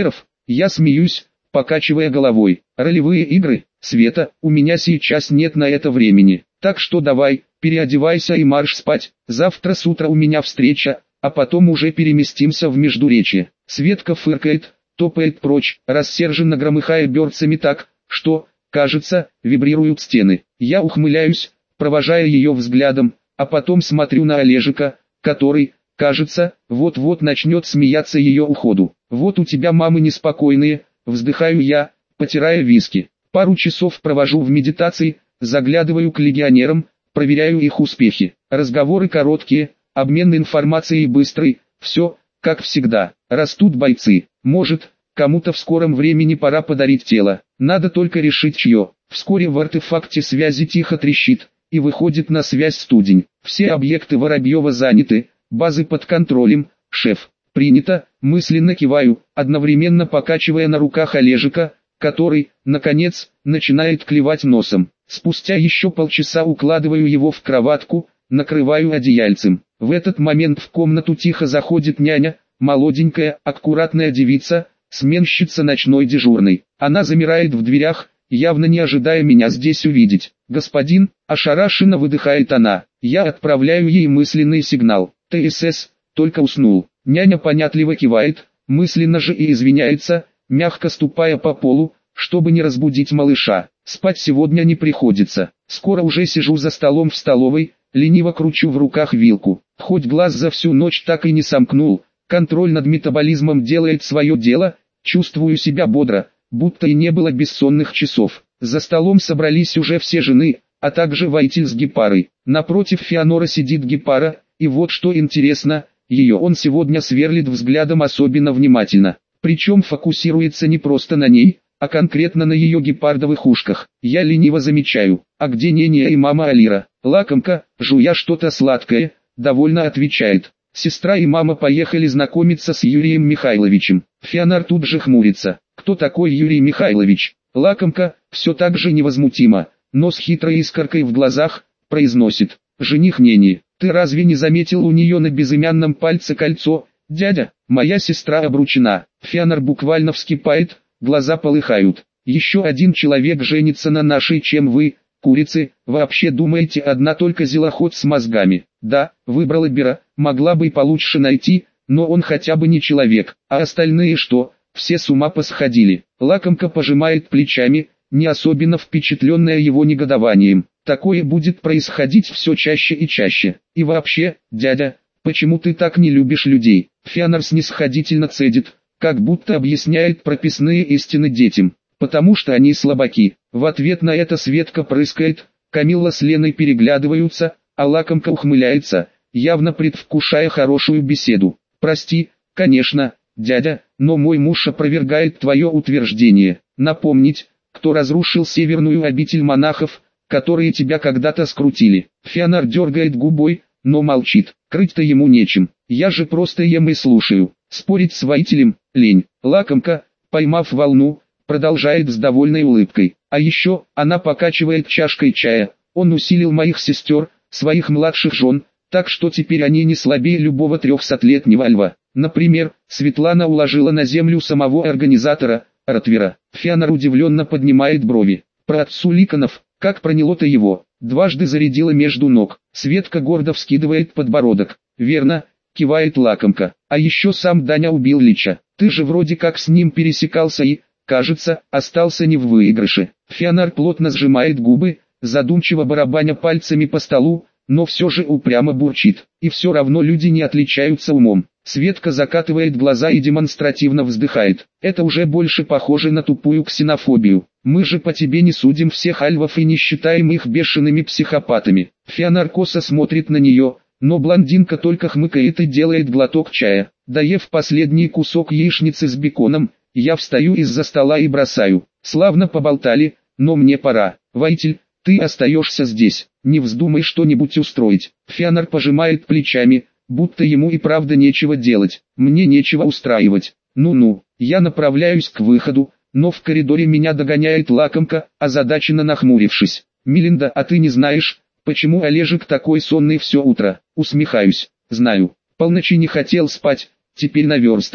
Я смеюсь, покачивая головой. Ролевые игры, Света, у меня сейчас нет на это времени. Так что давай, переодевайся и марш спать. Завтра с утра у меня встреча, а потом уже переместимся в Междуречье. Светка фыркает, топает прочь, рассерженно громыхая берцами так, что, кажется, вибрируют стены. Я ухмыляюсь, провожая ее взглядом, а потом смотрю на Олежика, который, кажется, вот-вот начнет смеяться ее уходу. Вот у тебя мамы неспокойные, вздыхаю я, потирая виски. Пару часов провожу в медитации, заглядываю к легионерам, проверяю их успехи. Разговоры короткие, обмен информацией быстрый, все, как всегда. Растут бойцы. Может, кому-то в скором времени пора подарить тело. Надо только решить чье. Вскоре в артефакте связи тихо трещит, и выходит на связь студень. Все объекты Воробьева заняты, базы под контролем, шеф. Принято, мысленно киваю, одновременно покачивая на руках Олежика, который, наконец, начинает клевать носом. Спустя еще полчаса укладываю его в кроватку, накрываю одеяльцем. В этот момент в комнату тихо заходит няня, молоденькая, аккуратная девица, сменщица ночной дежурной. Она замирает в дверях, явно не ожидая меня здесь увидеть. «Господин», ошарашенно выдыхает она, я отправляю ей мысленный сигнал. «ТСС, только уснул». Няня понятливо кивает, мысленно же и извиняется, мягко ступая по полу, чтобы не разбудить малыша. Спать сегодня не приходится. Скоро уже сижу за столом в столовой, лениво кручу в руках вилку. Хоть глаз за всю ночь так и не сомкнул, контроль над метаболизмом делает свое дело, чувствую себя бодро, будто и не было бессонных часов. За столом собрались уже все жены, а также Войтиль с Гепарой. Напротив Феонора сидит Гепара, и вот что интересно, ее он сегодня сверлит взглядом особенно внимательно. Причем фокусируется не просто на ней, а конкретно на ее гепардовых ушках. Я лениво замечаю, а где Нения и мама Алира? Лакомка, жуя что-то сладкое, довольно отвечает. Сестра и мама поехали знакомиться с Юрием Михайловичем. Феонар тут же хмурится. Кто такой Юрий Михайлович? Лакомка, все так же невозмутимо, но с хитрой искоркой в глазах, произносит. Жених Нении. Ты разве не заметил у нее на безымянном пальце кольцо? Дядя, моя сестра обручена. Феонар буквально вскипает, глаза полыхают. Еще один человек женится на нашей, чем вы, курицы, вообще думаете одна только зелоход с мозгами. Да, выбрала Бера, могла бы и получше найти, но он хотя бы не человек, а остальные что, все с ума посходили. Лакомка пожимает плечами, не особенно впечатленная его негодованием. Такое будет происходить все чаще и чаще. И вообще, дядя, почему ты так не любишь людей? Феонар снисходительно цедит, как будто объясняет прописные истины детям. Потому что они слабаки. В ответ на это Светка прыскает, Камилла с Леной переглядываются, а Лакомка ухмыляется, явно предвкушая хорошую беседу. Прости, конечно, дядя, но мой муж опровергает твое утверждение. Напомнить, кто разрушил северную обитель монахов, которые тебя когда-то скрутили. Феонар дергает губой, но молчит. Крыть-то ему нечем. Я же просто ем и слушаю. Спорить с Войтилем — лень. Лакомка, поймав волну, продолжает с довольной улыбкой. А еще, она покачивает чашкой чая. Он усилил моих сестер, своих младших жен, так что теперь они не слабее любого трехсотлетнего льва. Например, Светлана уложила на землю самого организатора, Ротвера. Феонар удивленно поднимает брови. Про отцу Ликонов, как проняло-то его, дважды зарядила между ног. Светка гордо вскидывает подбородок. Верно, кивает Лакомка. А еще сам Даня убил Лича. Ты же вроде как с ним пересекался и, кажется, остался не в выигрыше. Феонар плотно сжимает губы, задумчиво барабаня пальцами по столу, но все же упрямо бурчит. И все равно люди не отличаются умом. Светка закатывает глаза и демонстративно вздыхает. Это уже больше похоже на тупую ксенофобию. Мы же по тебе не судим всех альвов и не считаем их бешеными психопатами. Феонар косо смотрит на нее, но блондинка только хмыкает и делает глоток чая. Доев последний кусок яичницы с беконом, я встаю из-за стола и бросаю. Славно поболтали, но мне пора. Войтиль, ты остаешься здесь, не вздумай что-нибудь устроить. Феонар пожимает плечами, будто ему и правда нечего делать. Мне нечего устраивать. Ну-ну, я направляюсь к выходу, но в коридоре меня догоняет Лакомка, озадаченно нахмурившись. Мелинда, а ты не знаешь, почему Олежек такой сонный все утро? Усмехаюсь. Знаю. Полночи не хотел спать, теперь наверстывает.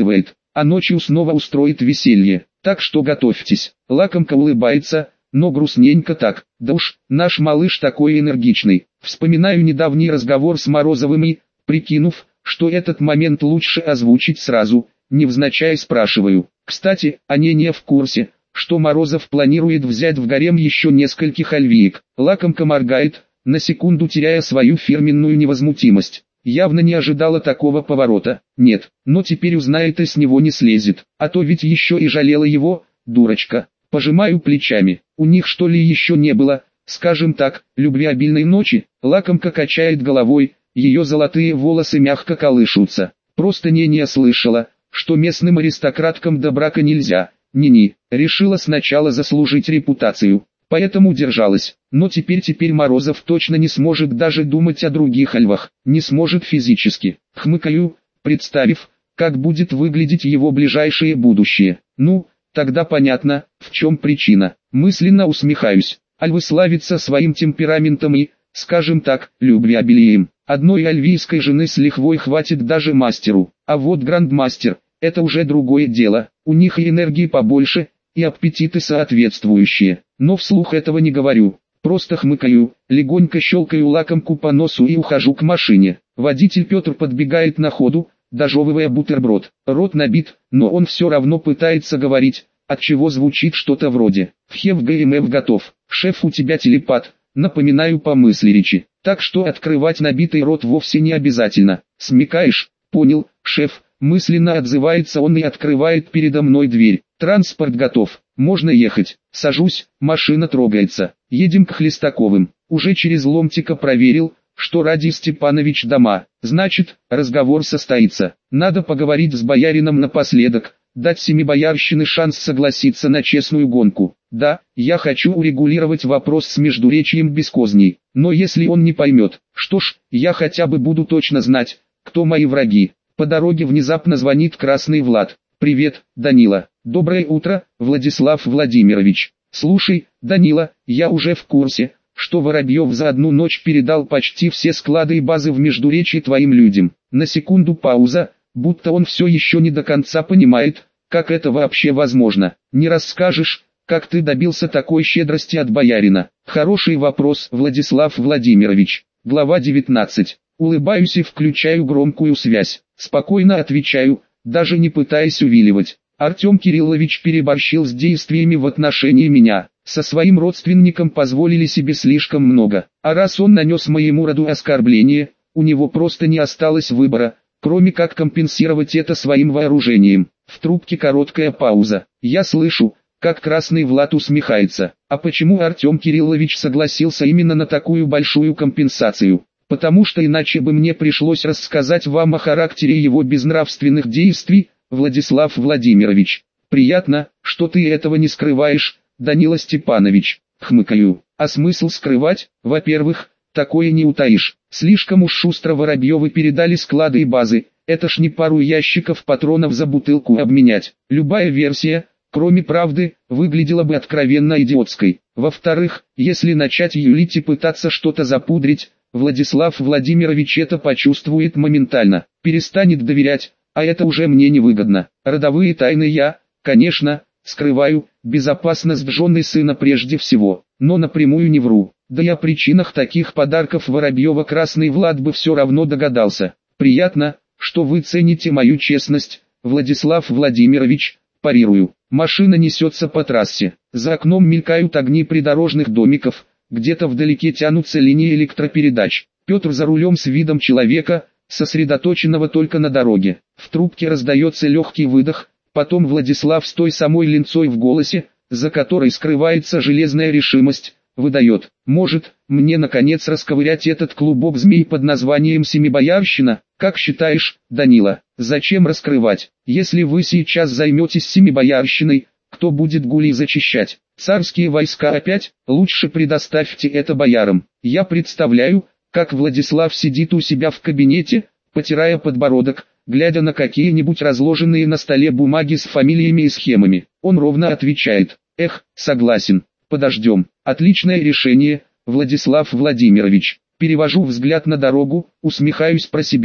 а ночью снова устроит веселье. Так что готовьтесь. Лакомка улыбается, но грустненько так. Да уж, наш малыш такой энергичный. Вспоминаю недавний разговор с Морозовым и, прикинув, что этот момент лучше озвучить сразу, невзначай спрашиваю. Кстати, они не в курсе, что Морозов планирует взять в гарем еще нескольких альвиек. Лакомка моргает, на секунду теряя свою фирменную невозмутимость. Явно не ожидала такого поворота. Нет, но теперь узнает и с него не слезет. А то ведь еще и жалела его, дурочка. Пожимаю плечами. У них что ли еще не было, скажем так, любвеобильной ночи? Лакомка качает головой, ее золотые волосы мягко колышутся. Просто не не слышала, что местным аристократкам до брака нельзя. Ни-ни, решила сначала заслужить репутацию, поэтому держалась. Но теперь-теперь Морозов точно не сможет даже думать о других альвах, не сможет физически. Хмыкаю, представив, как будет выглядеть его ближайшее будущее. Ну, тогда понятно, в чем причина. Мысленно усмехаюсь. Альвы славятся своим темпераментом и, скажем так, любвеобилием. Одной альвийской жены с лихвой хватит даже мастеру, а вот грандмастер – это уже другое дело. У них и энергии побольше, и аппетиты соответствующие. Но вслух этого не говорю. Просто хмыкаю, легонько щелкаю лакомку по носу и ухожу к машине. Водитель Петр подбегает на ходу, дожевывая бутерброд. Рот набит, но он все равно пытается говорить, отчего звучит что-то вроде «Вхев ГМФ готов, шеф у тебя телепат», напоминаю по мысли речи. Так что открывать набитый рот вовсе не обязательно. Смекаешь? Понял, шеф. Мысленно отзывается он и открывает передо мной дверь. Транспорт готов, можно ехать. Сажусь, машина трогается. Едем к Хлестаковым. Уже через ломтика проверил, что Радий Степанович дома. Значит, разговор состоится. Надо поговорить с боярином напоследок, дать семибоярщины шанс согласиться на честную гонку. Да, я хочу урегулировать вопрос с междуречием без козней. Но если он не поймет, что ж, я хотя бы буду точно знать, кто мои враги. По дороге внезапно звонит Красный Влад. «Привет, Данила». «Доброе утро, Владислав Владимирович». «Слушай, Данила, я уже в курсе, что Воробьев за одну ночь передал почти все склады и базы в Междуречье твоим людям». На секунду пауза, будто он все еще не до конца понимает, как это вообще возможно. «Не расскажешь, как ты добился такой щедрости от боярина?» «Хороший вопрос, Владислав Владимирович». Глава девятнадцать. Улыбаюсь и включаю громкую связь. Спокойно отвечаю, даже не пытаясь увиливать. Артем Кириллович переборщил с действиями в отношении меня. Со своим родственником позволили себе слишком много. А раз он нанес моему роду оскорбление, у него просто не осталось выбора, кроме как компенсировать это своим вооружением. В трубке короткая пауза. Я слышу, как Красный Влад усмехается. А почему Артем Кириллович согласился именно на такую большую компенсацию? Потому что иначе бы мне пришлось рассказать вам о характере его безнравственных действий, Владислав Владимирович. Приятно, что ты этого не скрываешь, Данила Степанович. Хмыкаю. А смысл скрывать? Во-первых, такое не утаишь. Слишком уж шустро Воробьевы передали склады и базы. Это ж не пару ящиков патронов за бутылку обменять. Любая версия, кроме правды, выглядела бы откровенно идиотской. Во-вторых, если начать юлить и пытаться что-то запудрить, Владислав Владимирович это почувствует моментально, перестанет доверять, а это уже мне невыгодно. Родовые тайны я, конечно, скрываю, безопасность жены сына прежде всего, но напрямую не вру. Да и о причинах таких подарков Воробьева Красный Влад бы все равно догадался. Приятно, что вы цените мою честность, Владислав Владимирович, парирую. Машина несется по трассе, за окном мелькают огни придорожных домиков. Где-то вдалеке тянутся линии электропередач. Петр за рулем с видом человека, сосредоточенного только на дороге. В трубке раздается легкий выдох, потом Владислав с той самой линцой в голосе, за которой скрывается железная решимость, выдает: «Может, мне наконец расковырять этот клубок змей под названием Семибоярщина? Как считаешь, Данила, зачем раскрывать? Если вы сейчас займетесь Семибоярщиной, кто будет гулей зачищать? Царские войска опять? Лучше предоставьте это боярам». Я представляю, как Владислав сидит у себя в кабинете, потирая подбородок, глядя на какие-нибудь разложенные на столе бумаги с фамилиями и схемами. Он ровно отвечает: «Эх, согласен, подождем». Отличное решение, Владислав Владимирович. Перевожу взгляд на дорогу, усмехаюсь про себя.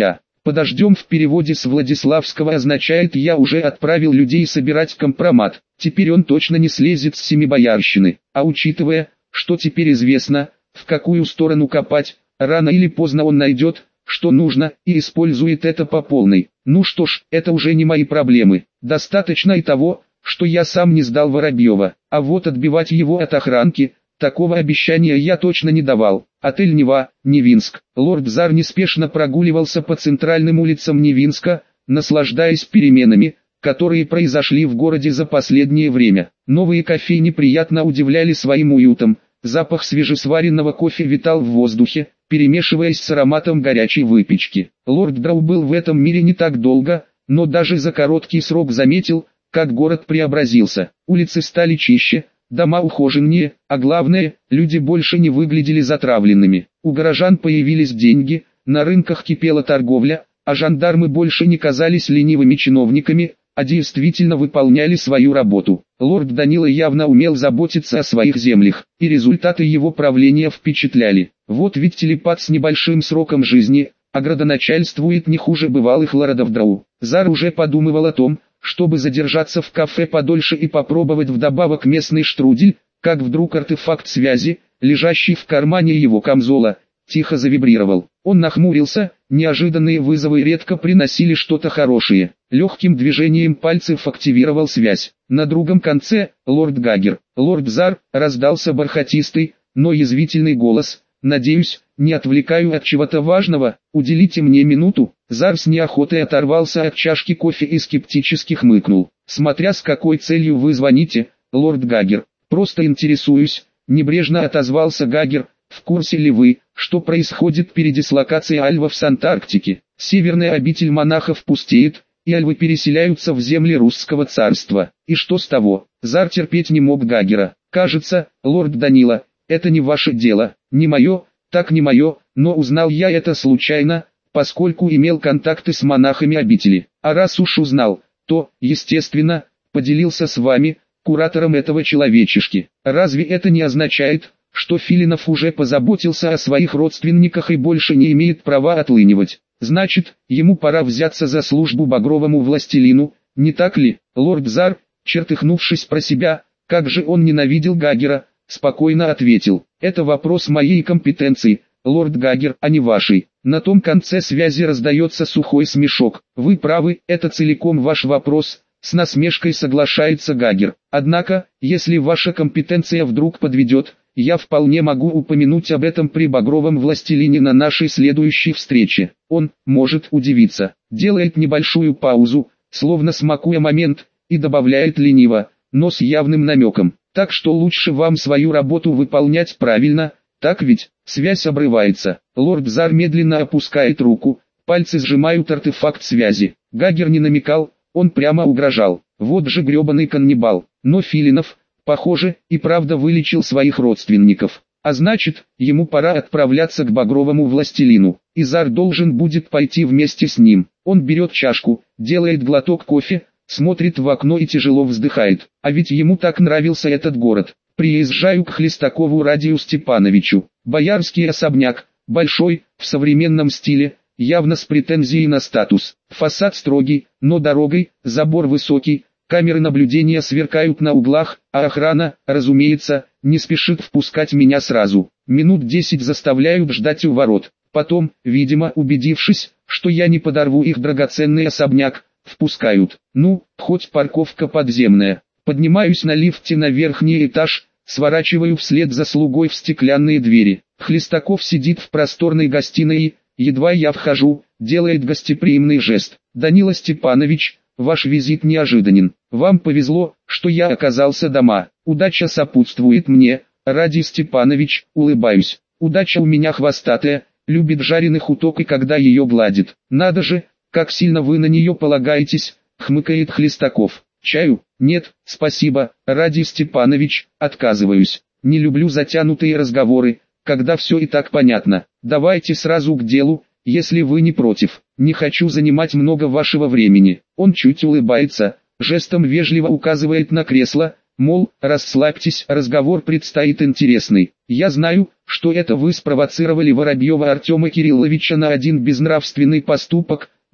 Подождем в переводе с Владиславского означает «я уже отправил людей собирать компромат». Теперь он точно не слезет с семибоярщины. А учитывая, что теперь известно, в какую сторону копать, рано или поздно он найдет, что нужно, и использует это по полной. Ну что ж, это уже не мои проблемы. Достаточно и того, что я сам не сдал Воробьева. А вот отбивать его от охранки, такого обещания я точно не давал. Отель Нева, Невинск. Лорд Зар неспешно прогуливался по центральным улицам Невинска, наслаждаясь переменами, которые произошли в городе за последнее время. Новые кофейни приятно удивляли своим уютом. Запах свежесваренного кофе витал в воздухе, перемешиваясь с ароматом горячей выпечки. Лорд Драу был в этом мире не так долго, но даже за короткий срок заметил, как город преобразился. Улицы стали чище, дома ухоженнее, а главное, люди больше не выглядели затравленными. У горожан появились деньги, на рынках кипела торговля, а жандармы больше не казались ленивыми чиновниками, а действительно выполняли свою работу. Лорд Данила явно умел заботиться о своих землях, и результаты его правления впечатляли. Вот ведь телепат с небольшим сроком жизни, а градоначальствует не хуже бывалых лордов Драу. Зар уже подумывал о том, чтобы задержаться в кафе подольше и попробовать вдобавок местный штрудель, как вдруг артефакт связи, лежащий в кармане его камзола, тихо завибрировал. Он нахмурился, неожиданные вызовы редко приносили что-то хорошее. Легким движением пальцев активировал связь. На другом конце — лорд Гагер. «Лорд Зар», — раздался бархатистый, но язвительный голос. «Надеюсь, не отвлекаю от чего-то важного, уделите мне минуту». Зар с неохотой оторвался от чашки кофе и скептически хмыкнул. «Смотря с какой целью вы звоните, лорд Гагер». «Просто интересуюсь», — небрежно отозвался Гагер. «В курсе ли вы, что происходит передислокация альвов с Антарктики? Северная обитель монахов пустеет, и альвы переселяются в земли русского царства. И что с того?» Зар терпеть не мог Гагера. «Кажется, лорд Данила, это не ваше дело». «Не мое, так не мое, но узнал я это случайно, поскольку имел контакты с монахами обители. А раз уж узнал, то, естественно, поделился с вами, куратором этого человечешки. Разве это не означает, что Филинов уже позаботился о своих родственниках и больше не имеет права отлынивать? Значит, ему пора взяться за службу багровому властелину, не так ли?» Лорд Зар, чертыхнувшись про себя, как же он ненавидел Гагера, спокойно ответил: «Это вопрос моей компетенции, лорд Гагер, а не вашей». На том конце связи раздается сухой смешок. «Вы правы, это целиком ваш вопрос», — с насмешкой соглашается Гагер. «Однако, если ваша компетенция вдруг подведет, я вполне могу упомянуть об этом при багровом властелине на нашей следующей встрече. Он может удивиться». Делает небольшую паузу, словно смакуя момент, и добавляет лениво, но с явным намеком: «Так что лучше вам свою работу выполнять правильно, так ведь?» Связь обрывается. Лорд Зар медленно опускает руку, пальцы сжимают артефакт связи. Гагер не намекал, он прямо угрожал. Вот же гребаный каннибал. Но Филинов, похоже, и правда вылечил своих родственников. А значит, ему пора отправляться к багровому властелину. И Зар должен будет пойти вместе с ним. Он берет чашку, делает глоток кофе, смотрит в окно и тяжело вздыхает. А ведь ему так нравился этот город. «Приезжаю к Хлестакову Радию Степановичу. Боярский особняк, большой, в современном стиле, явно с претензией на статус. Фасад строгий, но дорогой, забор высокий, камеры наблюдения сверкают на углах, а охрана, разумеется, не спешит впускать меня сразу. Минут десять заставляют ждать у ворот. Потом, видимо, убедившись, что я не подорву их драгоценный особняк, впускают. Ну, хоть парковка подземная». Поднимаюсь на лифте на верхний этаж, сворачиваю вслед за слугой в стеклянные двери. Хлестаков сидит в просторной гостиной и, едва я вхожу, делает гостеприимный жест. «Данила Степанович, ваш визит неожиданен. Вам повезло, что я оказался дома. Удача сопутствует мне, Радий Степанович», улыбаюсь. «Удача у меня хвостатая, любит жареных уток и когда ее гладит». «Надо же, как сильно вы на нее полагаетесь», хмыкает Хлестаков. «Чаю?» «Нет, спасибо, Радий Степанович, отказываюсь. Не люблю затянутые разговоры, когда все и так понятно. Давайте сразу к делу, если вы не против. Не хочу занимать много вашего времени». Он чуть улыбается, жестом вежливо указывает на кресло, мол, расслабьтесь, разговор предстоит интересный. «Я знаю, что это вы спровоцировали Воробьева Артема Кирилловича на один безнравственный поступок,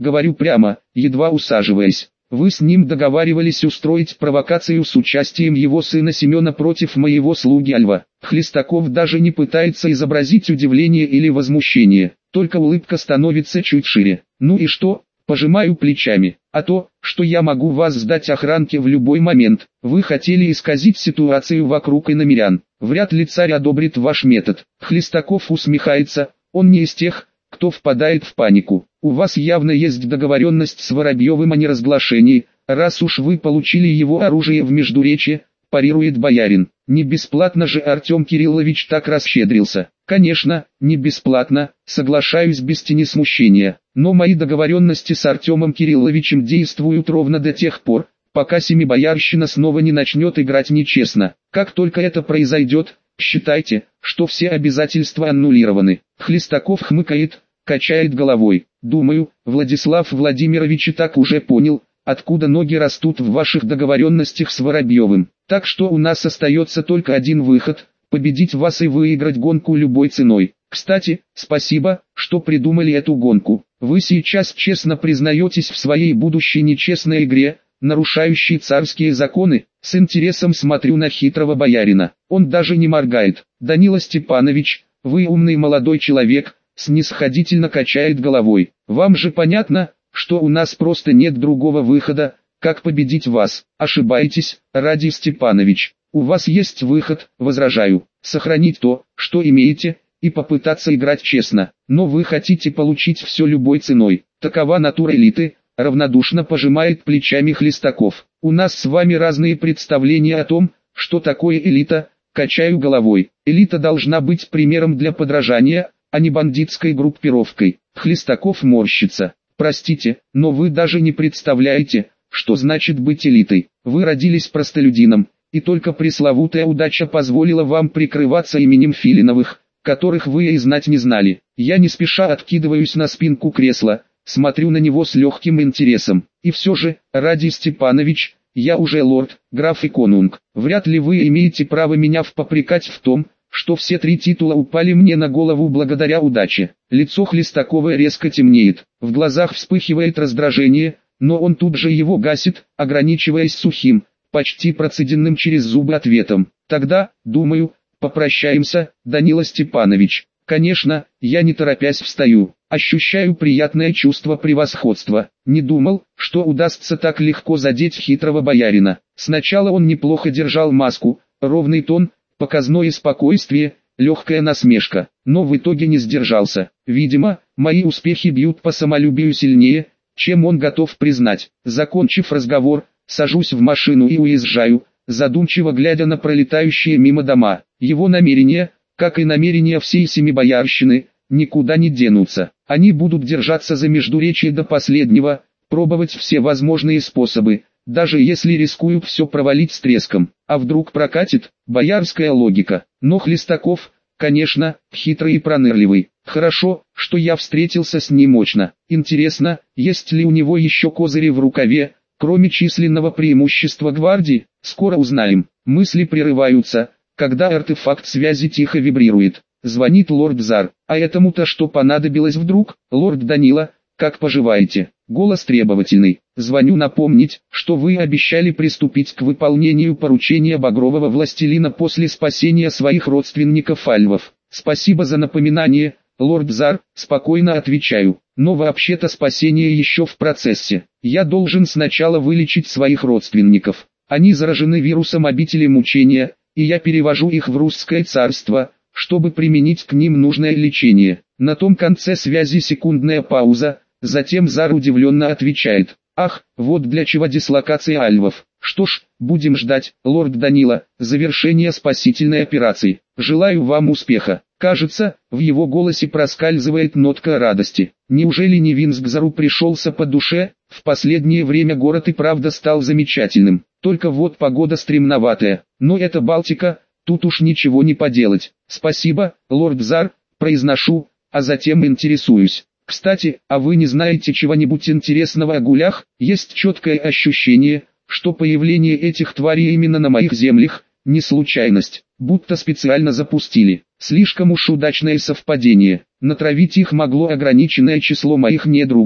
говорю прямо, едва усаживаясь. Вы с ним договаривались устроить провокацию с участием его сына Семена против моего слуги Альва. Хлестаков даже не пытается изобразить удивление или возмущение, только улыбка становится чуть шире. Ну и что? Пожимаю плечами. А то, что я могу вас сдать охранке в любой момент. Вы хотели исказить ситуацию вокруг иномирян. Вряд ли царь одобрит ваш метод. Хлестаков усмехается, он не из тех, кто впадает в панику. У вас явно есть договоренность с Воробьевым о неразглашении, раз уж вы получили его оружие в Междуречье, парирует боярин. Не бесплатно же Артем Кириллович так расщедрился. Конечно, не бесплатно, соглашаюсь без тени смущения. Но мои договоренности с Артемом Кирилловичем действуют ровно до тех пор, пока Семибоярщина снова не начнет играть нечестно. Как только это произойдет, считайте, что все обязательства аннулированы. Хлестаков хмыкает, качает головой. Думаю, Владислав Владимирович и так уже понял, откуда ноги растут в ваших договоренностях с Воробьевым. Так что у нас остается только один выход – победить вас и выиграть гонку любой ценой. Кстати, спасибо, что придумали эту гонку. Вы сейчас честно признаетесь в своей будущей нечестной игре, нарушающей царские законы. С интересом смотрю на хитрого боярина. Он даже не моргает. Данила Степанович, вы умный молодой человек, снисходительно качает головой. Вам же понятно, что у нас просто нет другого выхода, как победить вас. Ошибаетесь, Радий Степанович. У вас есть выход, возражаю, сохранить то, что имеете, и попытаться играть честно. Но вы хотите получить все любой ценой. Такова натура элиты, равнодушно пожимает плечами Хлестаков. У нас с вами разные представления о том, что такое элита, качаю головой. Элита должна быть примером для подражания, а не бандитской группировкой. Хлестаков морщится. Простите, но вы даже не представляете, что значит быть элитой. Вы родились простолюдином, и только пресловутая удача позволила вам прикрываться именем Филиновых, которых вы и знать не знали. Я не спеша откидываюсь на спинку кресла, смотрю на него с легким интересом. И все же, Радий Степанович, я уже лорд, граф и конунг. Вряд ли вы имеете право меня попрекать в том, что все три титула упали мне на голову благодаря удаче. Лицо Хлестакова резко темнеет, в глазах вспыхивает раздражение, но он тут же его гасит, ограничиваясь сухим, почти процеденным через зубы ответом. Тогда, думаю, попрощаемся, Данила Степанович. Конечно, я не торопясь встаю, ощущаю приятное чувство превосходства. Не думал, что удастся так легко задеть хитрого боярина. Сначала он неплохо держал маску, ровный тон, показное спокойствие, легкая насмешка, но в итоге не сдержался. Видимо, мои успехи бьют по самолюбию сильнее, чем он готов признать. Закончив разговор, сажусь в машину и уезжаю, задумчиво глядя на пролетающие мимо дома. Его намерения, как и намерения всей Семибоярщины, никуда не денутся. Они будут держаться за Междуречье до последнего, пробовать все возможные способы, даже если рискуют все провалить с треском. А вдруг прокатит? Боярская логика. Но Хлестаков, конечно, хитрый и пронырливый. Хорошо, что я встретился с ним очно. Интересно, есть ли у него еще козыри в рукаве, кроме численного преимущества гвардии? Скоро узнаем. Мысли прерываются, когда артефакт связи тихо вибрирует. Звонит лорд Зар. А этому-то что понадобилось вдруг? Лорд Данила, как поживаете? Голос требовательный. Звоню напомнить, что вы обещали приступить к выполнению поручения Багрового властелина после спасения своих родственников альвов. Спасибо за напоминание, лорд Зар, спокойно отвечаю. Но вообще-то спасение еще в процессе. Я должен сначала вылечить своих родственников. Они заражены вирусом обители мучения, и я перевожу их в русское царство, чтобы применить к ним нужное лечение. На том конце связи секундная пауза, затем Зар удивленно отвечает. Ах, вот для чего дислокация альвов. Что ж, будем ждать, лорд Данила, завершения спасительной операции. Желаю вам успеха. Кажется, в его голосе проскальзывает нотка радости. Неужели Невинсгзару пришелся по душе? В последнее время город и правда стал замечательным. Только вот погода стремноватая. Но это Балтика, тут уж ничего не поделать. Спасибо, лорд Зар, произношу, а затем интересуюсь. Кстати, а вы не знаете чего-нибудь интересного о гулях? Есть четкое ощущение, что появление этих тварей именно на моих землях – не случайность, будто специально запустили. Слишком уж удачное совпадение. Натравить их могло ограниченное число моих недругов,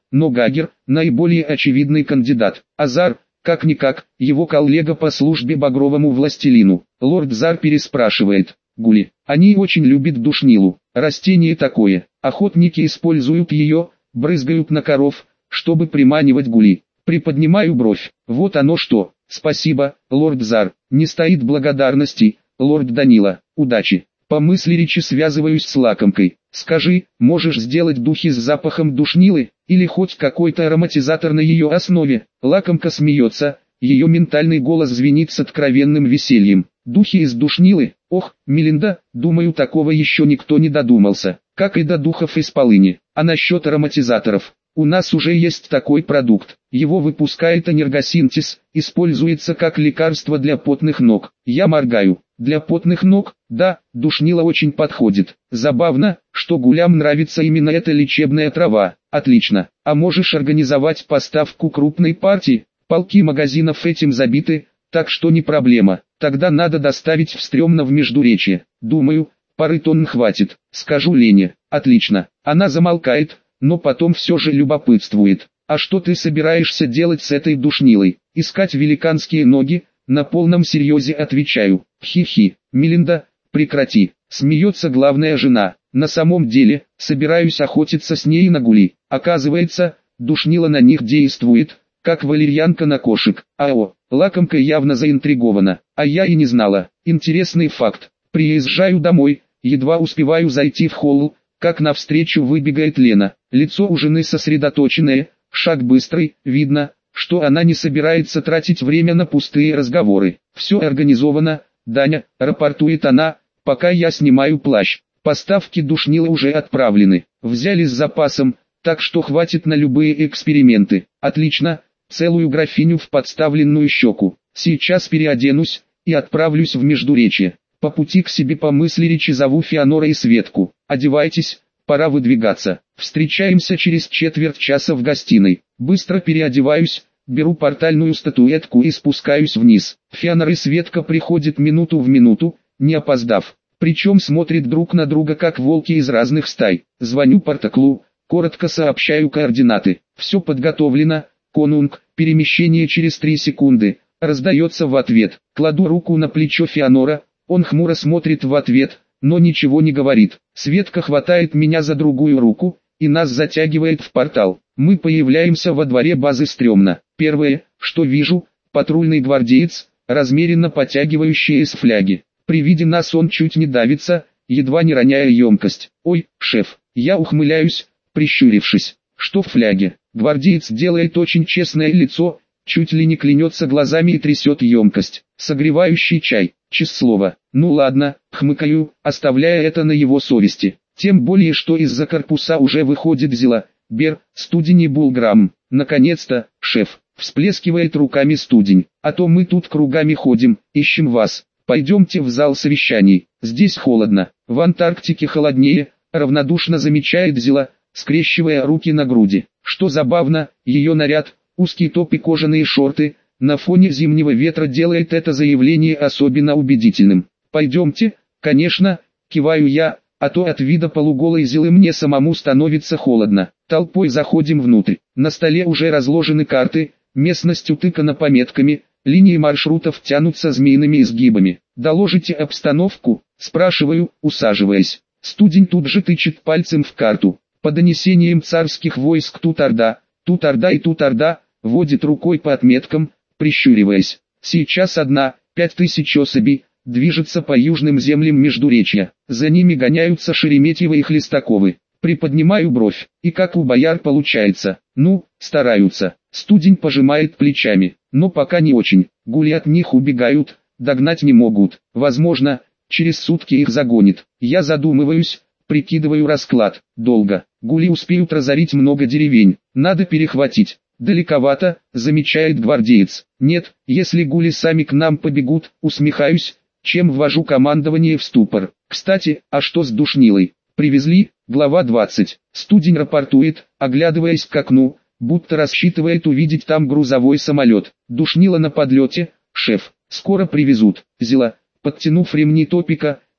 но Гагер – наиболее очевидный кандидат. Азар, как-никак, его коллега по службе багровому властелину. Лорд Зар переспрашивает. Гули. Они очень любят душнилу. Растение такое. Охотники используют ее, брызгают на коров, чтобы приманивать гули. Приподнимаю бровь. Вот оно что. Спасибо, лорд Зар. Не стоит благодарности, лорд Данила. Удачи. По мысли речи связываюсь с лакомкой. Скажи, можешь сделать духи с запахом душнилы, или хоть какой-то ароматизатор на ее основе? Лакомка смеется, ее ментальный голос звенит с откровенным весельем. Духи из душнилы? Ох, Мелинда, думаю, такого еще никто не додумался. Как и до духов из полыни. А насчет ароматизаторов? У нас уже есть такой продукт. Его выпускает энергосинтез, используется как лекарство для потных ног. Я моргаю. Для потных ног? Да, душнила очень подходит. Забавно, что гулям нравится именно эта лечебная трава. Отлично. А можешь организовать поставку крупной партии? Полки магазинов этим забиты, так что не проблема. Тогда надо доставить в Стрёмно в Междуречье. Думаю, пары тонн хватит. Скажу Лене. Отлично. Она замолкает, но потом все же любопытствует. А что ты собираешься делать с этой душнилой? Искать великанские ноги? На полном серьезе отвечаю. Хи-хи. Мелинда, прекрати. Смеется главная жена. На самом деле, собираюсь охотиться с ней на гули. Оказывается, душнила на них действует, как валерьянка на кошек. Ао, лакомка явно заинтригована. А я и не знала. Интересный факт. Приезжаю домой, едва успеваю зайти в холл, как навстречу выбегает Лена. Лицо у жены сосредоточенное, шаг быстрый, видно, что она не собирается тратить время на пустые разговоры. Все организовано, Даня, рапортует она, пока я снимаю плащ. Поставки душнила уже отправлены. Взяли с запасом, так что хватит на любые эксперименты. Отлично, целую графиню в подставленную щеку. Сейчас переоденусь и отправлюсь в Междуречье. По пути к себе по мысли речи зову Феонора и Светку. Одевайтесь, пора выдвигаться. Встречаемся через четверть часа в гостиной. Быстро переодеваюсь, беру портальную статуэтку и спускаюсь вниз. Феонор и Светка приходят минуту в минуту, не опоздав. Причем смотрят друг на друга как волки из разных стай. Звоню Портаклу, коротко сообщаю координаты. Все подготовлено, конунг, перемещение через три секунды. Раздается в ответ. Кладу руку на плечо Феонора, он хмуро смотрит в ответ, но ничего не говорит. Светка хватает меня за другую руку, и нас затягивает в портал. Мы появляемся во дворе базы Стрёмно. Первое, что вижу, патрульный гвардеец, размеренно потягивающий из фляги. При виде нас он чуть не давится, едва не роняя емкость. «Ой, шеф!» Я ухмыляюсь, прищурившись. «Что в фляге?» Гвардеец делает очень честное лицо, чуть ли не клянется глазами и трясет емкость. «Согревающий чай, честное слово». «Ну ладно», хмыкаю, оставляя это на его совести. Тем более, что из-за корпуса уже выходит Зила, Бер, Студень и Булграм. «Наконец-то, шеф!» всплескивает руками Студень. «А то мы тут кругами ходим, ищем вас. Пойдемте в зал совещаний, здесь холодно, в Антарктике холоднее», равнодушно замечает Зила, скрещивая руки на груди. Что забавно, ее наряд, узкий топ и кожаные шорты, на фоне зимнего ветра делает это заявление особенно убедительным. «Пойдемте», конечно, киваю я, а то от вида полуголой Зилы мне самому становится холодно. Толпой заходим внутрь, на столе уже разложены карты, местность утыкана пометками, линии маршрутов тянутся змеиными изгибами. «Доложите обстановку?» – спрашиваю, усаживаясь. Студень тут же тычет пальцем в карту. По донесениям царских войск тут орда, тут орда и тут орда, водит рукой по отметкам, прищуриваясь. Сейчас одна, пять тысяч особей, движется по южным землям Междуречья. За ними гоняются Шереметьевы и Хлестаковы. Приподнимаю бровь. И как у бояр получается? Ну, стараются. Студень пожимает плечами. Но пока не очень. Гули от них убегают, догнать не могут. Возможно, через сутки их загонит. Я задумываюсь, прикидываю расклад. Долго. Гули успеют разорить много деревень. Надо перехватить. Далековато, замечает гвардеец. Нет, если гули сами к нам побегут, усмехаюсь, чем ввожу командование в ступор. Кстати, а что с душнилой? Привезли? Глава двадцать. Студень рапортует, оглядываясь к окну, будто рассчитывает увидеть там грузовой самолет. Душнила на подлете, шеф, скоро привезут. Зила, подтянув ремни топика,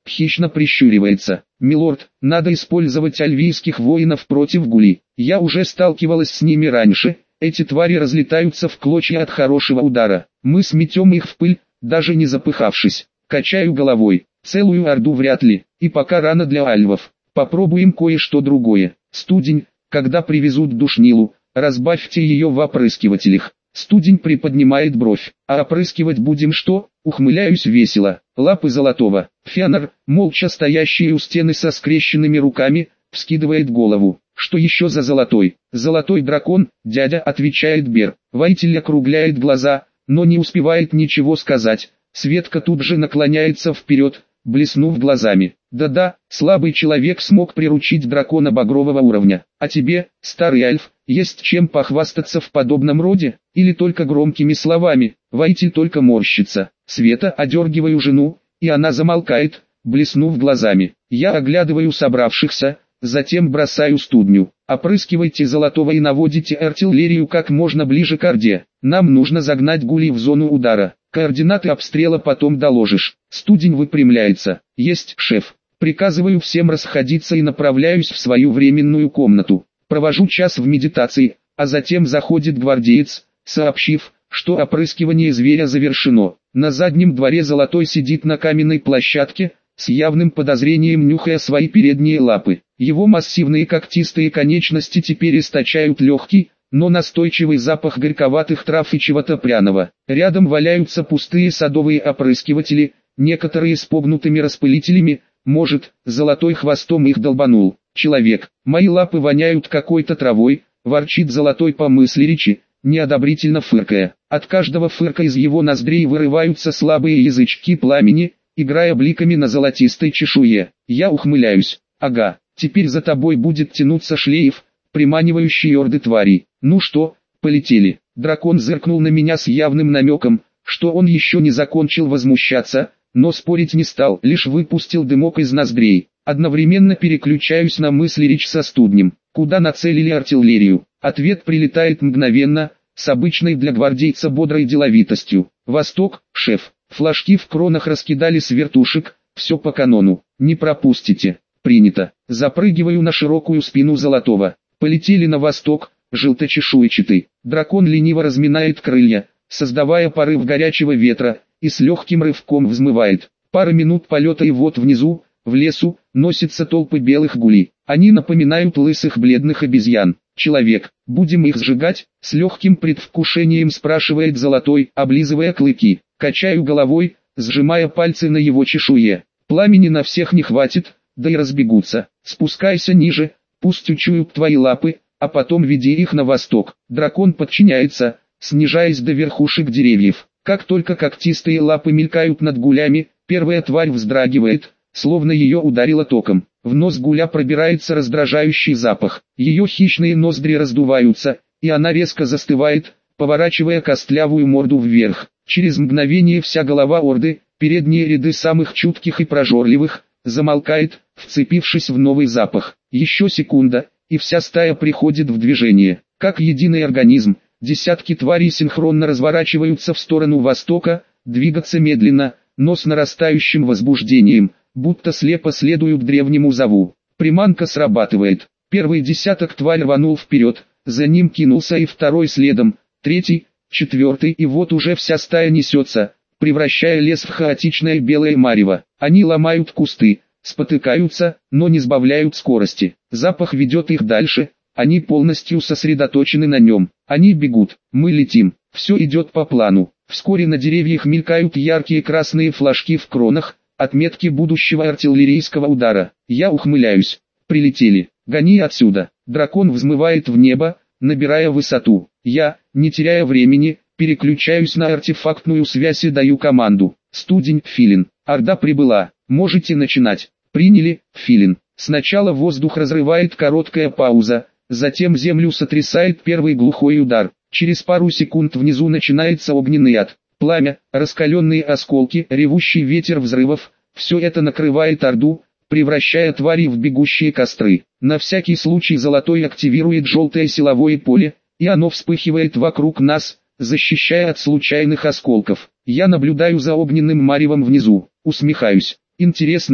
хищно прищуривается. «Милорд, надо использовать альвийских воинов против гули. Я уже сталкивалась с ними раньше, эти твари разлетаются в клочья от хорошего удара. Мы сметем их в пыль, даже не запыхавшись». Качаю головой. Целую орду вряд ли, и пока рано для альвов. Попробуем кое-что другое. Студень, когда привезут душнилу, разбавьте ее в опрыскивателях. Студень приподнимает бровь. А опрыскивать будем что? Ухмыляюсь весело. Лапы Золотого. Феонор, молча стоящий у стены со скрещенными руками, вскидывает голову. Что еще за Золотой? Золотой дракон, дядя, отвечает Бер. Воитель округляет глаза, но не успевает ничего сказать. Светка тут же наклоняется вперед, блеснув глазами. Да-да, слабый человек смог приручить дракона багрового уровня. А тебе, старый альф, есть чем похвастаться в подобном роде? Или только громкими словами? Воитель только морщится. Света, одергиваю жену, и она замолкает, блеснув глазами. Я оглядываю собравшихся, затем бросаю студню. Опрыскивайте Золотого и наводите артиллерию как можно ближе к орде. Нам нужно загнать гулей в зону удара. Координаты обстрела потом доложишь. Студень выпрямляется. Есть, шеф. Приказываю всем расходиться и направляюсь в свою временную комнату. Провожу час в медитации, а затем заходит гвардеец, сообщив, что опрыскивание зверя завершено. На заднем дворе Золотой сидит на каменной площадке, с явным подозрением нюхая свои передние лапы. Его массивные когтистые конечности теперь источают легкий, но настойчивый запах горьковатых трав и чего-то пряного. Рядом валяются пустые садовые опрыскиватели, некоторые с погнутыми распылителями, может, Золотой хвостом их долбанул. Человек, мои лапы воняют какой-то травой, ворчит Золотой по мысли речи, неодобрительно фыркая. От каждого фырка из его ноздрей вырываются слабые язычки пламени, играя бликами на золотистой чешуе. Я ухмыляюсь. Ага, теперь за тобой будет тянуться шлейф, приманивающий орды тварей. Ну что, полетели. Дракон зыркнул на меня с явным намеком, что он еще не закончил возмущаться, но спорить не стал, лишь выпустил дымок из ноздрей. Одновременно переключаюсь на мысли речь со студнем. Куда нацелили артиллерию? Ответ прилетает мгновенно, с обычной для гвардейца бодрой деловитостью. Восток, шеф. Флажки в кронах раскидали с вертушек, все по канону. Не пропустите. Принято. Запрыгиваю на широкую спину Золотого. Полетели на восток, желточешуйчатый. Дракон лениво разминает крылья, создавая порыв горячего ветра, и с легким рывком взмывает. Пара минут полета и вот внизу, в лесу, носятся толпы белых гулей. Они напоминают лысых бледных обезьян. Человек, будем их сжигать? С легким предвкушением спрашивает Золотой, облизывая клыки. Качаю головой, сжимая пальцы на его чешуе. Пламени на всех не хватит, да и разбегутся. Спускайся ниже, пусть учуют твои лапы, а потом веди их на восток. Дракон подчиняется, снижаясь до верхушек деревьев. Как только когтистые лапы мелькают над гулями, первая тварь вздрагивает, словно ее ударило током. В нос гуля пробирается раздражающий запах. Ее хищные ноздри раздуваются, и она резко застывает, поворачивая костлявую морду вверх. Через мгновение вся голова орды, передние ряды самых чутких и прожорливых, замолкает, вцепившись в новый запах. Еще секунда, и вся стая приходит в движение. Как единый организм, десятки тварей синхронно разворачиваются в сторону востока, двигаться медленно, но с нарастающим возбуждением, будто слепо следуют древнему зову. Приманка срабатывает. Первый десяток тварь рванул вперед, за ним кинулся и второй следом, третий, четвертый, и вот уже вся стая несется, превращая лес в хаотичное белое марево. Они ломают кусты, спотыкаются, но не сбавляют скорости. Запах ведет их дальше, они полностью сосредоточены на нем. Они бегут, мы летим, все идет по плану. Вскоре на деревьях мелькают яркие красные флажки в кронах, отметки будущего артиллерийского удара. Я ухмыляюсь. Прилетели. Гони отсюда. Дракон взмывает в небо, набирая высоту. Я, не теряя времени, переключаюсь на артефактную связь и даю команду. Студень, Филин. Орда прибыла. Можете начинать. Приняли, Филин. Сначала воздух разрывает короткая пауза, затем землю сотрясает первый глухой удар. Через пару секунд внизу начинается огненный ад. Пламя, раскаленные осколки, ревущий ветер взрывов, все это накрывает орду, превращая твари в бегущие костры. На всякий случай Золотой активирует желтое силовое поле, и оно вспыхивает вокруг нас, защищая от случайных осколков. Я наблюдаю за огненным маревом внизу, усмехаюсь. Интересно,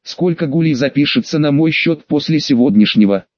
Сколько гулей запишется на мой счет после сегодняшнего?